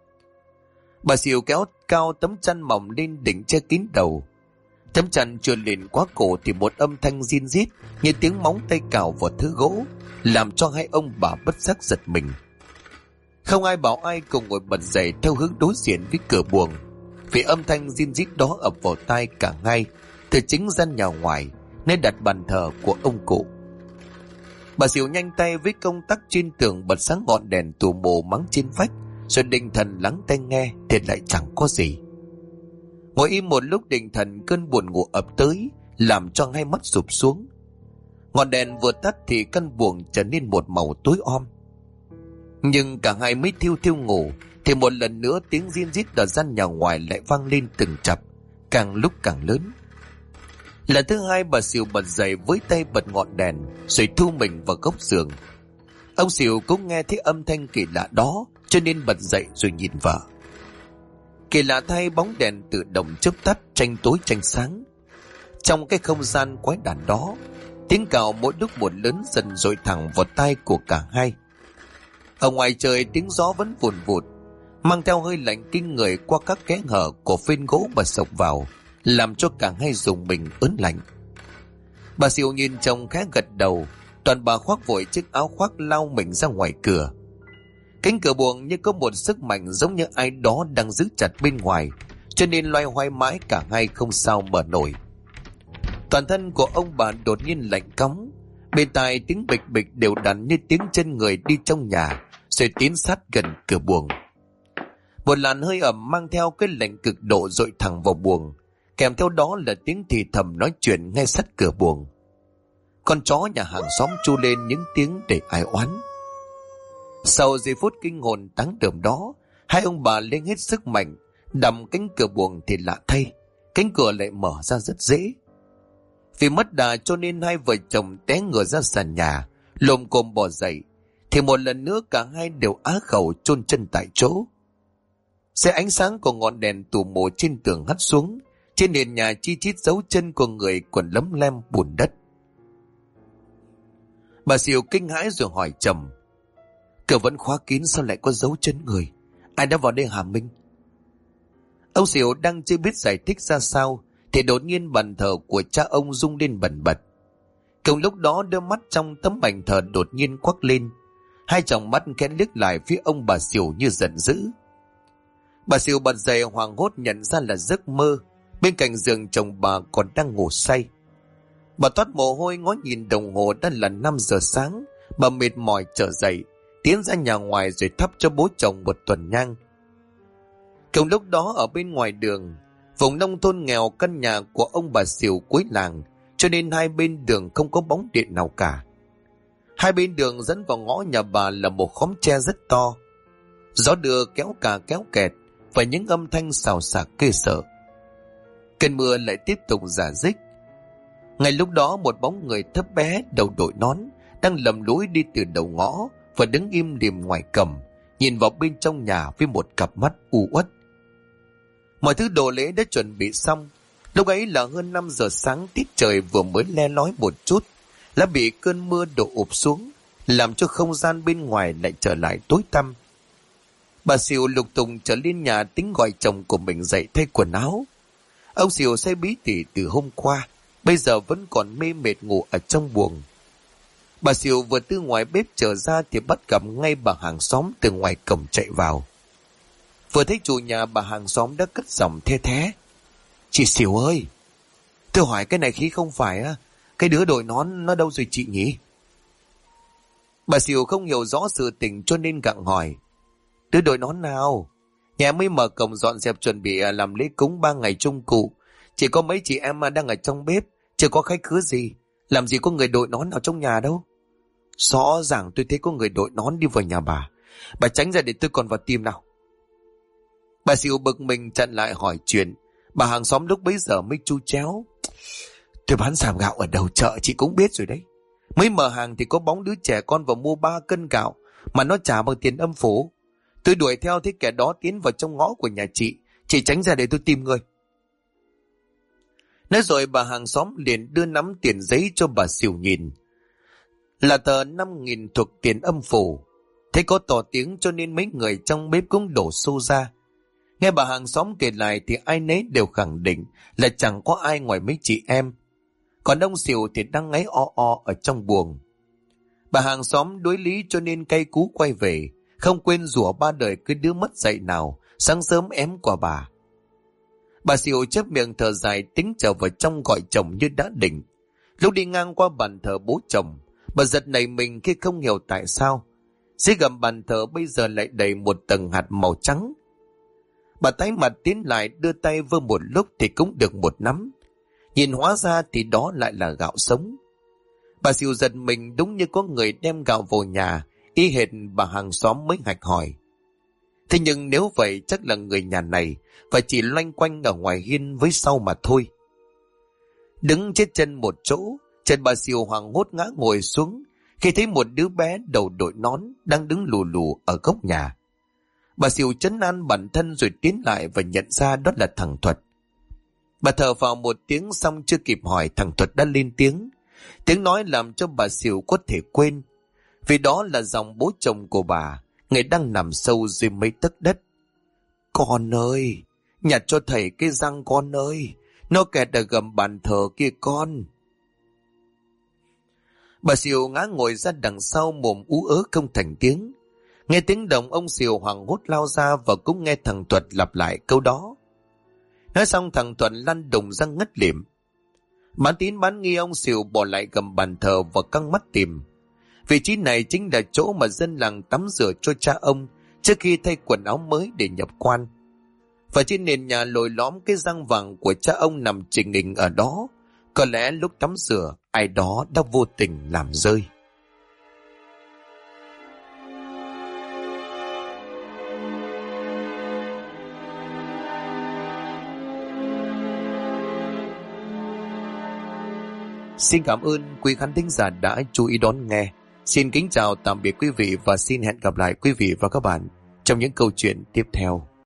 Bà Sỉu kéo cao tấm chăn mỏng lên đỉnh che kín đầu. Tấm chăn chưa lên quá cổ thì một âm thanh rin rít như tiếng móng tay cào vào thứ gỗ, làm cho hai ông bà bất giác giật mình. Không ai bảo ai cùng ngồi bật dậy theo hướng đối diện với cửa buồng, vì âm thanh rin rít đó ập vào tai cả hai từ chính gian nhà ngoài, nơi đặt bàn thờ của ông cụ. Bà Sỉu nhanh tay với công tắc trên tường bật sáng ngọn đèn tù mù mắng trên vách, rồi định thần lắng tai nghe thì lại chẳng có gì. Ngồi im một lúc định thần, cơn buồn ngủ ập tới làm cho hai mắt sụp xuống. Ngọn đèn vừa tắt thì căn buồng trở nên một màu tối om. Nhưng cả hai mới thiêu thiêu ngủ thì một lần nữa tiếng rin rít ở gian nhà ngoài lại vang lên từng chập, càng lúc càng lớn. Lần thứ hai bà Sỉu bật dậy với tay bật ngọn đèn rồi thu mình vào góc giường. Ông Sỉu cũng nghe thấy âm thanh kỳ lạ đó, cho nên bật dậy rồi nhìn vợ. Kỳ lạ thay, bóng đèn tự động chớp tắt, tranh tối tranh sáng. Trong cái không gian quái đản đó, tiếng cào mỗi lúc một lớn dần dội thẳng vào tai của cả hai. Ở ngoài trời tiếng gió vẫn vùn vụt, mang theo hơi lạnh kinh người qua các kẽ hở của phên gỗ mà sộc vào, làm cho cả hai rùng mình ớn lạnh. Bà Sỉu nhìn chồng khẽ gật đầu, toàn bà khoác vội chiếc áo khoác lao mình ra ngoài cửa. Cánh cửa buồng như có một sức mạnh giống như ai đó đang giữ chặt bên ngoài, cho nên loay hoay mãi cả hai không sao mở nổi. Toàn thân của ông bà đột nhiên lạnh cóng, bên tai tiếng bịch bịch đều đặn như tiếng chân người đi trong nhà, rồi tiến sát gần cửa buồng. Một làn hơi ẩm mang theo cái lạnh cực độ dội thẳng vào buồng, kèm theo đó là tiếng thì thầm nói chuyện ngay sát cửa buồng. Con chó nhà hàng xóm tru lên những tiếng để ai oán. Sau giây phút kinh hồn táng đờm đó, hai ông bà lên hết sức mạnh đầm cánh cửa buồng thì lạ thay, cánh cửa lại mở ra rất dễ. Vì mất đà cho nên hai vợ chồng té ngửa ra sàn nhà, Lồm cồm bò dậy, thì một lần nữa cả hai đều á khẩu chôn chân tại chỗ. Xe ánh sáng của ngọn đèn tù mù trên tường hắt xuống, trên nền nhà chi chít dấu chân của người quần lấm lem bùn đất. Bà Diệu kinh hãi rồi hỏi trầm: "Cửa vẫn khóa kín, sao lại có dấu chân người? Ai đã vào đây hả Minh?" Ông Diệu đang chưa biết giải thích ra sao thì đột nhiên bàn thờ của cha ông rung lên bần bật. Cùng lúc đó đôi mắt trong tấm ảnh thờ đột nhiên quắc lên, hai tròng mắt khẽ liếc lại phía ông bà Diệu như giận dữ. Bà Diệu bật dậy hoảng hốt nhận ra là giấc mơ. Bên cạnh giường chồng bà còn đang ngủ say. Bà toát mồ hôi ngó nhìn đồng hồ đã là 5 giờ sáng. Bà mệt mỏi trở dậy, tiến ra nhà ngoài rồi thắp cho bố chồng một tuần nhang. Cùng lúc đó ở bên ngoài đường, vùng nông thôn nghèo, căn nhà của ông bà Diệu cuối làng, cho nên hai bên đường không có bóng điện nào cả. Hai bên đường dẫn vào ngõ nhà bà là một khóm tre rất to. Gió đưa kéo cả kéo kẹt và những âm thanh xào xạc ghê sợ. Cơn mưa lại tiếp tục rả rích. Ngay lúc đó một bóng người thấp bé đầu đội nón đang lầm lũi đi từ đầu ngõ và đứng im lìm ngoài cổng, nhìn vào bên trong nhà với một cặp mắt u uất. Mọi thứ đồ lễ đã chuẩn bị xong. Lúc ấy là hơn 5 giờ sáng, tiết trời vừa mới le lói một chút đã bị cơn mưa đổ ụp xuống, làm cho không gian bên ngoài lại trở lại tối tăm. Bà Diệu lục tục trở lên nhà tính gọi chồng của mình dậy thay quần áo. Ông Diệu say bí tỉ từ hôm qua, bây giờ vẫn còn mê mệt ngủ ở trong buồng. Bà Diệu vừa từ ngoài bếp trở ra thì bắt gặp ngay bà hàng xóm từ ngoài cổng chạy vào. Vừa thấy chủ nhà, bà hàng xóm đã cất giọng the thé: "Chị Diệu ơi, tôi hỏi cái này khí không phải á, cái đứa đội nón nó đâu rồi chị nhỉ?" Bà Diệu không hiểu rõ sự tình cho nên gặng hỏi: "Đứa đội nón nào? Nhà mới mở cổng dọn dẹp chuẩn bị làm lễ cúng 3 ngày chung cụ. Chỉ có mấy chị em đang ở trong bếp, chưa có khách khứa gì. Làm gì có người đội nón nào trong nhà đâu." "Rõ ràng tôi thấy có người đội nón đi vào nhà bà. Bà tránh ra để tôi còn vào tìm nào." Bà Diệu bực mình chặn lại hỏi chuyện. Bà hàng xóm lúc bấy giờ mới chu chéo: "Tôi bán sạp gạo ở đầu chợ, chị cũng biết rồi đấy. Mới mở hàng thì có bóng đứa trẻ con vào mua 3 cân gạo mà nó trả bằng tiền âm phủ. Tôi đuổi theo thấy kẻ đó tiến vào trong ngõ của nhà chị tránh ra để tôi tìm người." Nói rồi bà hàng xóm liền đưa nắm tiền giấy cho bà Diệu nhìn. Là tờ 5.000 thuộc tiền âm phủ. Thấy có tỏ tiếng cho nên mấy người trong bếp cũng đổ xô ra. Nghe bà hàng xóm kể lại thì ai nấy đều khẳng định là chẳng có ai ngoài mấy chị em. Còn ông Diệu thì đang ngáy o o ở trong buồng. Bà hàng xóm đối lý cho nên cay cú quay về, không quên rủa ba đời cái đứa mất dạy nào sáng sớm ém qua bà. Bà Diệu chép miệng thở dài tính trở vào trong gọi chồng như đã định. Lúc đi ngang qua bàn thờ bố chồng, bà giật nảy mình khi không hiểu tại sao dưới gầm bàn thờ bây giờ lại đầy một tầng hạt màu trắng. Bà tái mặt tiến lại đưa tay vơ một lúc thì cũng được một nắm. Nhìn hóa ra thì đó lại là gạo sống. Bà Diệu giật mình, đúng như có người đem gạo vào nhà, y hệt bà hàng xóm mới hạch hỏi. Thế nhưng nếu vậy chắc là người nhà này và chỉ loanh quanh ở ngoài hiên với sau mà thôi. Đứng chết chân một chỗ, chân bà Diệu hoảng hốt ngã ngồi xuống khi thấy một đứa bé đầu đội nón đang đứng lù lù ở góc nhà. Bà Diệu trấn an bản thân rồi tiến lại và nhận ra đó là thằng Thuật. Bà thở vào một tiếng xong chưa kịp hỏi, thằng Thuật đã lên tiếng. Tiếng nói làm cho bà Diệu có thể quên, vì đó là giọng bố chồng của bà, người đang nằm sâu dưới mấy tấc đất. "Con ơi, nhặt cho thầy cái răng con ơi, nó kẹt ở gầm bàn thờ kia con." Bà Diệu ngã ngồi ra đằng sau, mồm ú ớ không thành tiếng. Nghe tiếng động, ông Diệu hoảng hốt lao ra và cũng nghe thằng Thuật lặp lại câu đó. Nói xong thằng Thuật lăn đùng ra ngất lịm. Bán tín bán nghi, ông Diệu bỏ lại gầm bàn thờ và căng mắt tìm. Vị trí này chính là chỗ mà dân làng tắm rửa cho cha ông trước khi thay quần áo mới để nhập quan. Và trên nền nhà lồi lõm cái răng vàng của cha ông nằm chình nghình ở đó. Có lẽ lúc tắm rửa ai đó đã vô tình làm rơi. Xin cảm ơn quý khán thính giả đã chú ý đón nghe. Xin kính chào tạm biệt quý vị và xin hẹn gặp lại quý vị và các bạn trong những câu chuyện tiếp theo.